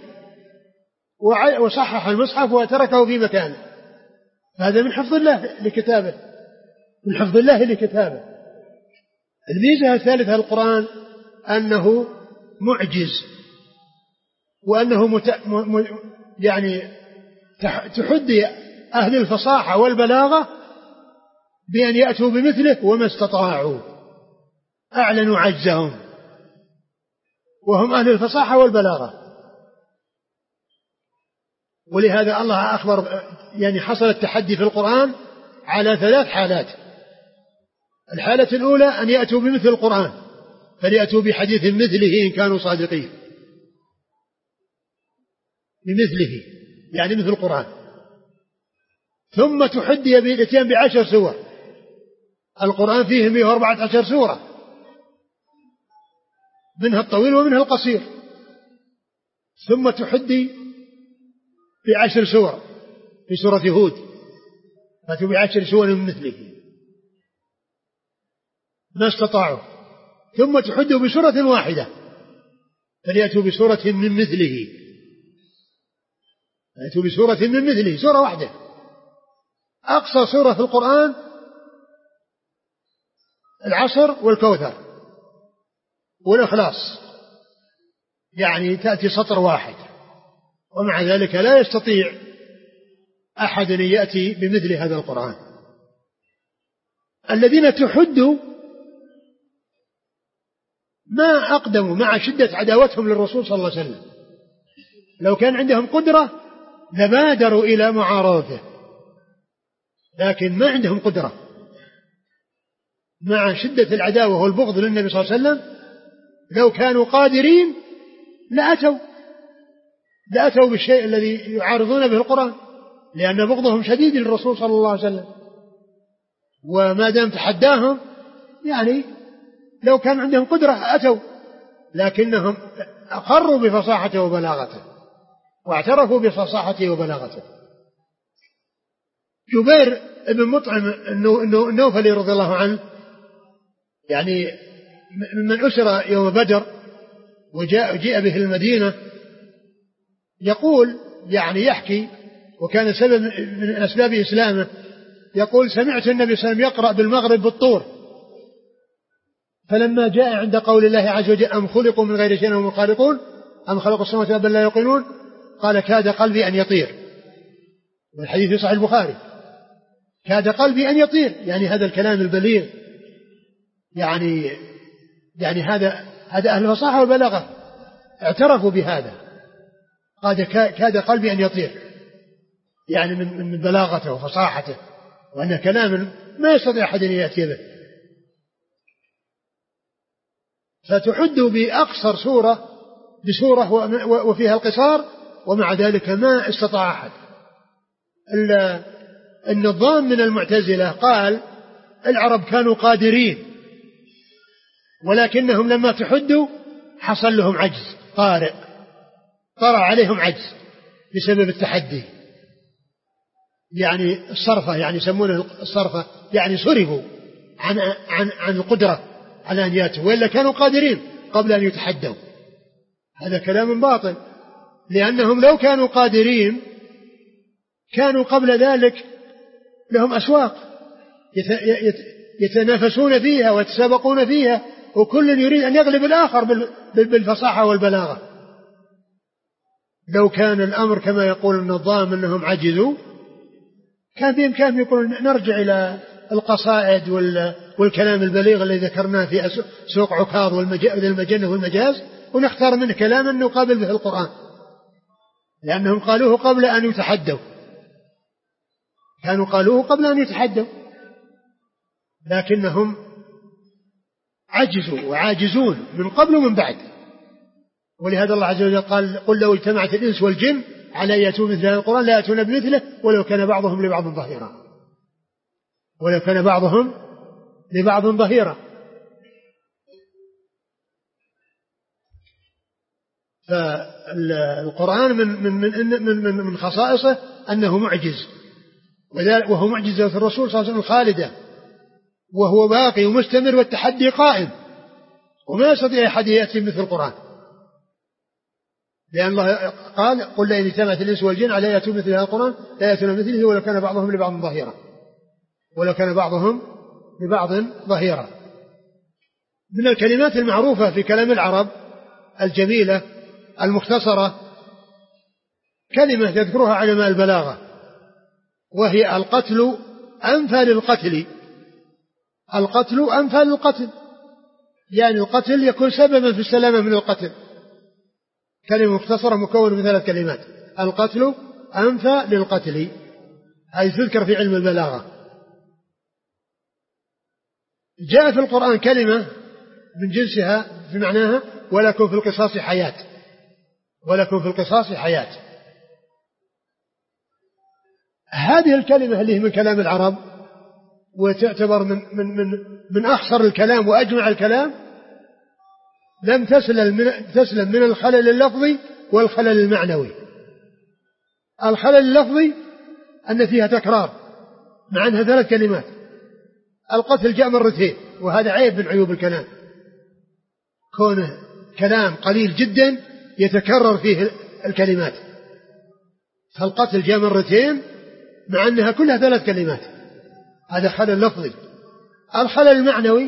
وصحح المصحف وتركه في مكانه، هذا من حفظ الله لكتابه من حفظ الله لكتابه. الميزة الثالثة للقرآن أنه معجز، وأنه مت... م... م... يعني تحدي أهل الفصاحة والبلاغة بأن يأتوا بمثله وما استطاعوا، أعلنوا عجزهم وهم أهل الفصاحة والبلاغة. ولهذا الله أخبر يعني حصل التحدي في القرآن على ثلاث حالات. الحالة الأولى أن يأتوا بمثل القرآن، فليأتوا بحديث مثله إن كانوا صادقين، بمثله يعني مثل القرآن. ثم تحدي بالإتيان بعشر سور، القرآن فيه مئة وأربعة عشر سورة، منها الطويل ومنها القصير. ثم تحدي بعشر سور في سورة هود فأتوا بعشر سور من مثله ما استطاعوا، ثم تحدوا بسورة واحدة فليأتوا بسورة من مثله، فأتوا بسورة من مثله، سورة واحدة. أقصى سورة في القرآن العصر والكوثر والإخلاص، يعني تأتي سطر واحد، ومع ذلك لا يستطيع أحد أن يأتي بمثل هذا القرآن. الذين تحدوا ما أقدموا مع شدة عداوتهم للرسول صلى الله عليه وسلم، لو كان عندهم قدرة لبادروا إلى معارضته، لكن ما عندهم قدرة مع شدة العداوة والبغض للنبي صلى الله عليه وسلم. لو كانوا قادرين لأتوا لأتوا بالشيء الذي يعارضون به القرآن، لأن بغضهم شديد للرسول صلى الله عليه وسلم، وما دام تحداهم يعني لو كان عندهم قدرة أتوا، لكنهم أقروا بفصاحته وبلاغته واعترفوا بفصاحته وبلاغته. جبير بن مطعم النوفلي رضي الله عنه يعني من أسر يوم بدر وجاء جاء به المدينة، يقول يعني يحكي وكان سبب من أسباب إسلامه، يقول سمعت النبي صلى الله عليه وسلم يقرأ بالمغرب بالطور، فلما جاء عند قول الله عز وجل أم خلقوا من غير شيء وهم خالقون أم خلقوا السماوات والأرض بل لا يوقنون قال كاد قلبي أن يطير، والحديث في صحيح البخاري، كاد قلبي أن يطير، يعني هذا الكلام البليغ، يعني يعني هذا هذا أهل الفصاحة والبلاغة اعترفوا بهذا، قال كاد قلبي أن يطير، يعني من من بلاغته وفصاحته، وأن كلام ما يستطيع أحد أن يأتي به. فتحد بأقصر سورة بسورة وفيها القصار، ومع ذلك ما استطاع أحد. النظام من المعتزلة قال العرب كانوا قادرين، ولكنهم لما تحدوا حصل لهم عجز طارئ، طرأ عليهم عجز بسبب التحدي، يعني الصرفة، يعني يسمونه الصرفة، يعني صرفوا عن عن عن القدرة على أن يأتوا، وإلا كانوا قادرين قبل أن يتحدوا. هذا كلام باطل، لأنهم لو كانوا قادرين كانوا قبل ذلك لهم أسواق يتنافسون فيها ويتسابقون فيها، وكل يريد أن يغلب الآخر بالفصاحة والبلاغة. لو كان الأمر كما يقول النظام أنهم عجزوا، كان بإمكانهم يقولون نرجع إلى القصائد والكلام البليغ الذي ذكرناه في سوق عكاظ والمجنة والمجاز، ونختار منه كلاما نقابل به القرآن، لأنهم قالوه قبل أن يتحدوا، كانوا قالوه قبل أن يتحدوا، لكنهم عجزوا وعاجزون من قبل ومن بعد. ولهذا الله عز وجل قال قل لو اجتمعت الإنس والجن على أن يأتوا مثل هذا القرآن لا يأتون بمثله ولو كان بعضهم لبعض ظهيرا، ولو كان بعضهم لبعض ظهيرا. فالقرآن من من من من من خصائصه أنه معجز، وهو معجزة الرسول صلى الله عليه وسلم خالدة، وهو باقي ومستمر، والتحدي قائم، وما يستطيع أحد يأتي مثل القرآن، لأن الله قال قل لئن اجتمعت الإنس والجن على أن يأتوا مثل هذا القرآن لا يأتون مثله ولو كان بعضهم لبعض ظهيرا، ولو كان بعضهم لبعض ظهيرا. من الكلمات المعروفة في كلام العرب الجميلة المختصرة كلمة يذكرها علماء البلاغة، وهي القتل أنفى للقتل. القتل أنفى للقتل، يعني القتل يكون سببا في السلامة من القتل. كلمة مختصرة مكونة من ثلاث كلمات، القتل أنفى للقتل، هذه تذكر في علم البلاغة. جاء في القرآن كلمة من جنسها في معناها ولكم في القصاص حياة، ولكم في القصاص حياة. هذه الكلمة اللي هي من كلام العرب وتعتبر من من من من أحصر الكلام وأجمع الكلام، لم تسلم من تسلم من الخلل اللفظي والخلل المعنوي. الخلل اللفظي أن فيها تكرار مع أنها ثلاث كلمات. القتل جاء مرتين، وهذا عيب من عيوب الكلام، كونه كلام قليل جدا يتكرر فيه الكلمات. فالقتل جاء مرتين مع أنها كلها ثلاث كلمات، هذا خلل لفظي. الخلل المعنوي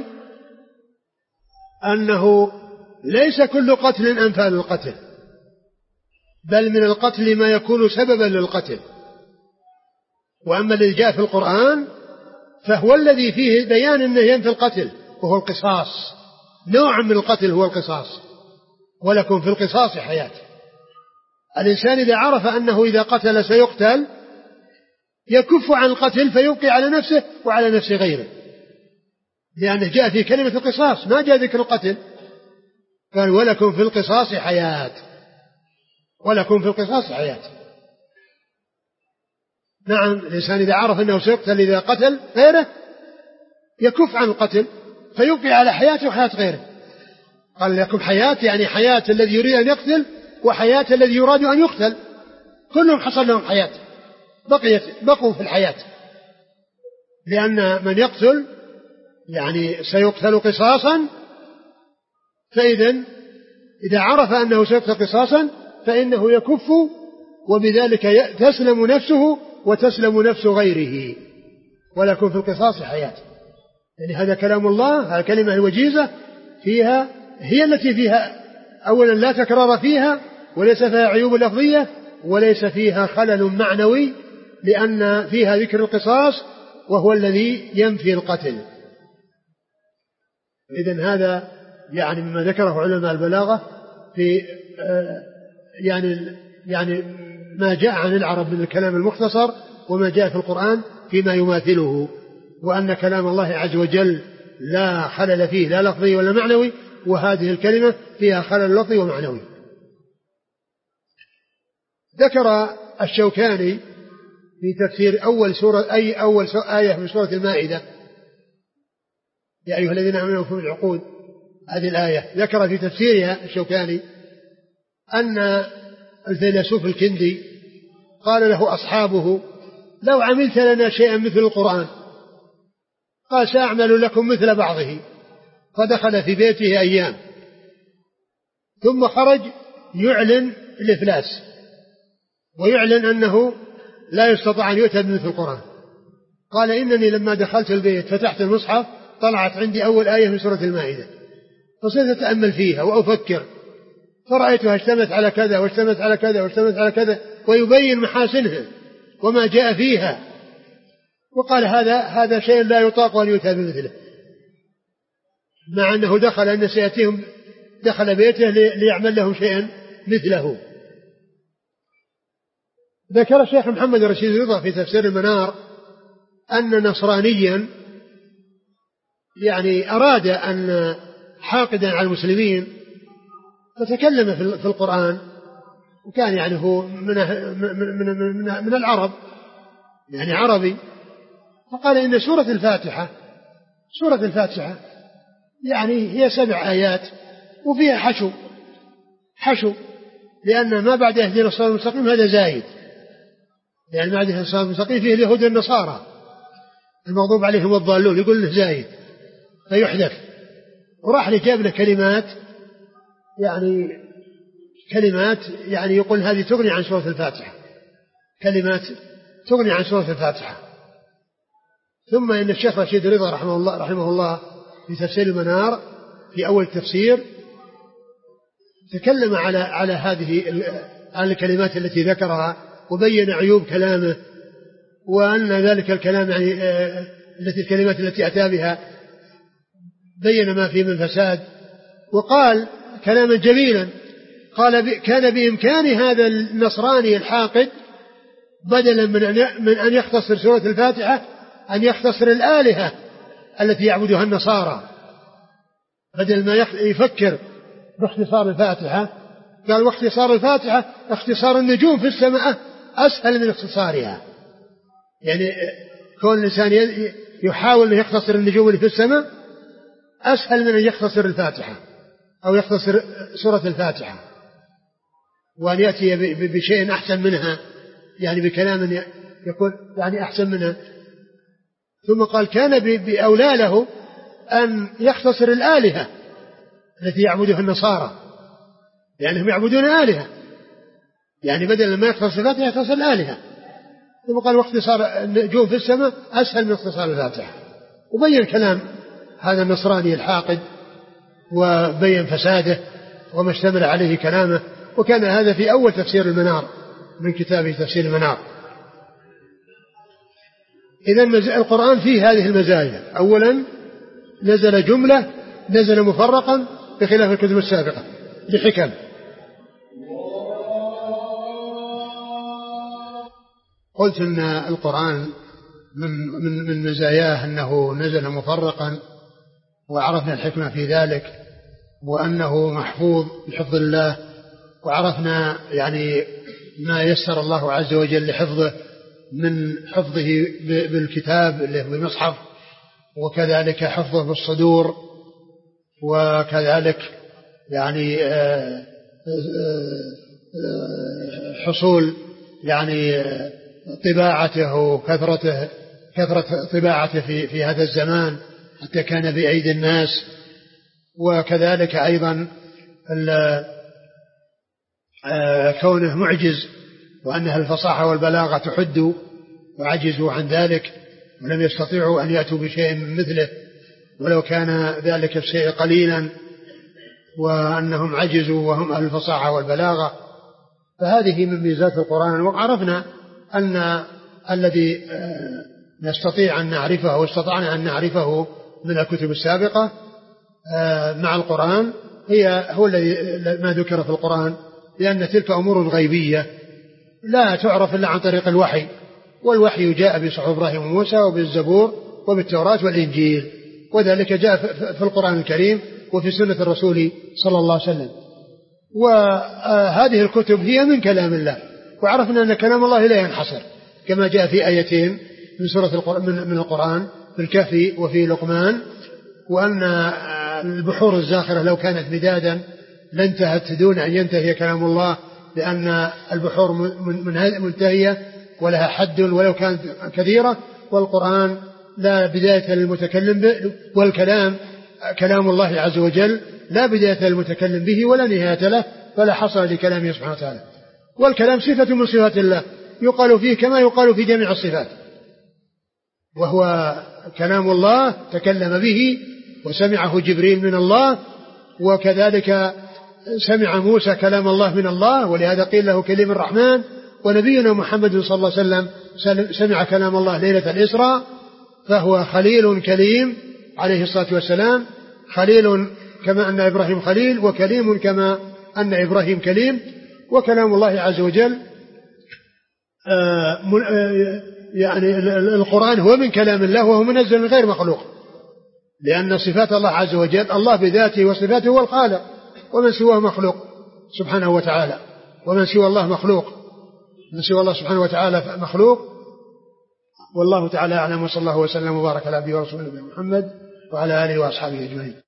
أنه ليس كل قتل أمثال القتل، بل من القتل ما يكون سببا للقتل. وأما الذي جاء في القرآن فهو الذي فيه بيان أنه ينفي القتل، وهو القصاص. نوع من القتل هو القصاص، ولكم في القصاص حياة. الإنسان إذا عرف أنه إذا قتل سيقتل يكف عن القتل فيبقي على نفسه وعلى نفس غيره، لأنه جاء في كلمة القصاص ما جاء ذكر القتل. قال ولكم في القصاص حياة، ولكم في القصاص حياة. نعم، الإنسان إذا عرف أنه سيقتل إذا قتل غيره يكف عن القتل فيبقي على حياته وحياة غيره. قال لكم حياة يعني حياة الذي يريد أن يقتل وحياة الذي يراد أن يقتل، كلهم حصل لهم حياة، بقيت بقوا في الحياة. لأن من يقتل يعني سيقتل قصاصا، فإذا إذا عرف أنه سيقتل قصاصا فإنه يكف، وبذلك تسلم نفسه وتسلم نفس غيره. ولكم في القصاص حياة، يعني هذا كلام الله، هذه كلمة وجيزة فيها، هي التي فيها أولا لا تكرار فيها، وليس فيها عيوب لفظية، وليس فيها خلل معنوي، لأن فيها ذكر القصاص وهو الذي ينفي القتل. إذن هذا يعني مما ذكره علماء البلاغة في يعني يعني ما جاء عن العرب من الكلام المختصر، وما جاء في القرآن فيما يماثله، وأن كلام الله عز وجل لا خلل فيه لا لفظي ولا معنوي، وهذه الكلمة فيها خلل لفظي ومعنوي. ذكر الشوكاني في تفسير أول سورة أي أول آية من سورة المائدة، يا أيها الذين آمنوا أوفوا بالعقود، هذه الآية ذكر في تفسيرها الشوكاني أن الفيلسوف الكندي قال له أصحابه لو عملت لنا شيئا مثل القرآن، قال سأعمل لكم مثل بعضه. فدخل في بيته أيام ثم خرج يعلن الإفلاس ويعلن أنه لا يستطيع أن يؤتى بمثل القرآن. قال إنني لما دخلت البيت فتحت المصحف طلعت عندي أول آية من سورة المائدة، فصرت أتأمل فيها وأفكر، فرأيتها اشتمت على كذا واشتمت على كذا واشتمت على كذا، ويبين محاسنها وما جاء فيها. وقال هذا هذا شيء لا يطاق أن يؤتى بمثله، مع أنه دخل أن سيأتيهم دخل بيته ليعمل لهم شيئا مثله. ذكر الشيخ محمد رشيد رضا في تفسير المنار أن نصرانيا يعني أراد أن حاقدا على المسلمين فتكلم في القرآن، وكان يعني هو من, من, من, من العرب يعني عربي، فقال إن سورة الفاتحة سورة الفاتحة يعني هي سبع آيات وفيها حشو حشو لأن ما بعد اهدنا الصراط المستقيم هذا زايد، يعني ما بعد اهدنا الصراط المستقيم فيه اليهود والنصارى المغضوب عليهم الضالون، يقول له زايد فيحذف. وراح لجاب له كلمات يعني كلمات يعني يقول هذه تغني عن سورة الفاتحة، كلمات تغني عن سورة الفاتحة. ثم إن الشيخ رشيد رضا رحمه الله رحمه الله في تفسير المنار في أول تفسير تكلم على على هذه على الكلمات التي ذكرها، وبين عيوب كلامه، وأن ذلك الكلام يعني التي الكلمات التي أتى بها بين ما فيه من فساد. وقال كلاما جميلا، قال كان بإمكان هذا النصراني الحاقد بدلا من أن يختصر سورة الفاتحة أن يختصر الآلهة التي يعبدها النصارى، بدل ما يفكر باختصار الفاتحة قال واختصار الفاتحة اختصار النجوم في السماء أسهل من اختصارها. يعني كون الإنسان يحاول أن يختصر النجوم اللي في السماء أسهل من أن يختصر الفاتحة أو يختصر سورة الفاتحة، وأن يأتي بشيء أحسن منها، يعني بكلام يكون يعني أحسن منها. ثم قال كان بأولى له أن يختصر الآلهة التي يعبدها النصارى، لأنهم يعبدون آلهة، يعني بدل ما يختصر الفاتحة يختصر الآلهة. ثم قال واختصار النجوم في السماء أسهل من اختصار الفاتحة، وبين كلام هذا النصراني الحاقد وبين فساده وما اشتمل عليه كلامه. وكان هذا في أول تفسير المنار من كتابه تفسير المنار. إذن القرآن فيه هذه المزايا: أولا نزل جملة، نزل مفرقا بخلاف الكتب السابقة بحكم. قلت أن القرآن من, من, من مزاياه أنه نزل مفرقا، وعرفنا الحكمة في ذلك، وأنه محفوظ بحفظ الله، وعرفنا يعني ما يسر الله عز وجل لحفظه من حفظه بالكتاب اللي هو المصحف، وكذلك حفظه بالصدور، وكذلك يعني حصول يعني طباعته وكثرته كثرة طباعته في في هذا الزمان حتى كان بأيدي الناس. وكذلك أيضا كونه معجز، وأنها الفصاحة والبلاغة تحد، وعجزوا عن ذلك ولم يستطيعوا أن يأتوا بشيء من مثله ولو كان ذلك الشيء قليلا، وأنهم عجزوا وهم أهل الفصاحة والبلاغة. فهذه من ميزات القرآن. وعرفنا أن الذي نستطيع أن نعرفه واستطعنا أن نعرفه من الكتب السابقة مع القرآن هي هو الذي ما ذكر في القرآن، لأن تلك أمور غيبية لا تعرف إلا عن طريق الوحي، والوحي جاء بصحف إبراهيم وموسى وبالزبور وبالتوراة والإنجيل، وذلك جاء في القرآن الكريم وفي سنة الرسول صلى الله عليه وسلم. وهذه الكتب هي من كلام الله، وعرفنا أن كلام الله لا ينحصر، كما جاء في آيتين من سورة من القرآن في الكهف وفي لقمان، وأن البحور الزاخرة لو كانت مدادا لانتهت دون أن ينتهي كلام الله، لأن البحور منتهية ولها حد ولو كانت كثيرة، والقرآن لا بداية للمتكلم به، والكلام كلام الله عز وجل لا بداية للمتكلم به ولا نهاية له، فلا حصر لكلامه سبحانه وتعالى. والكلام صفة من صفات الله يقال فيه كما يقال في جميع الصفات، وهو كلام الله تكلم به وسمعه جبريل من الله، وكذلك سمع موسى كلام الله من الله، ولهذا قيل له كلم الرحمن. ونبينا محمد صلى الله عليه وسلم سمع كلام الله ليلة الإسراء، فهو خليل كليم عليه الصلاة والسلام، خليل كما أن إبراهيم خليل، وكليم كما أن إبراهيم كليم. وكلام الله عز وجل يعني القرآن هو من كلام الله، وهو منزل من غير مخلوق، لأن صفات الله عز وجل الله بذاته وصفاته هو الخالق، ومن سواه مخلوق سبحانه وتعالى، ومن سوى الله مخلوق، من سوى الله سبحانه وتعالى مخلوق. والله تعالى أعلم، وصلى الله وسلم وبارك على عبده ورسوله محمد وعلى آله وأصحابه أجمعين.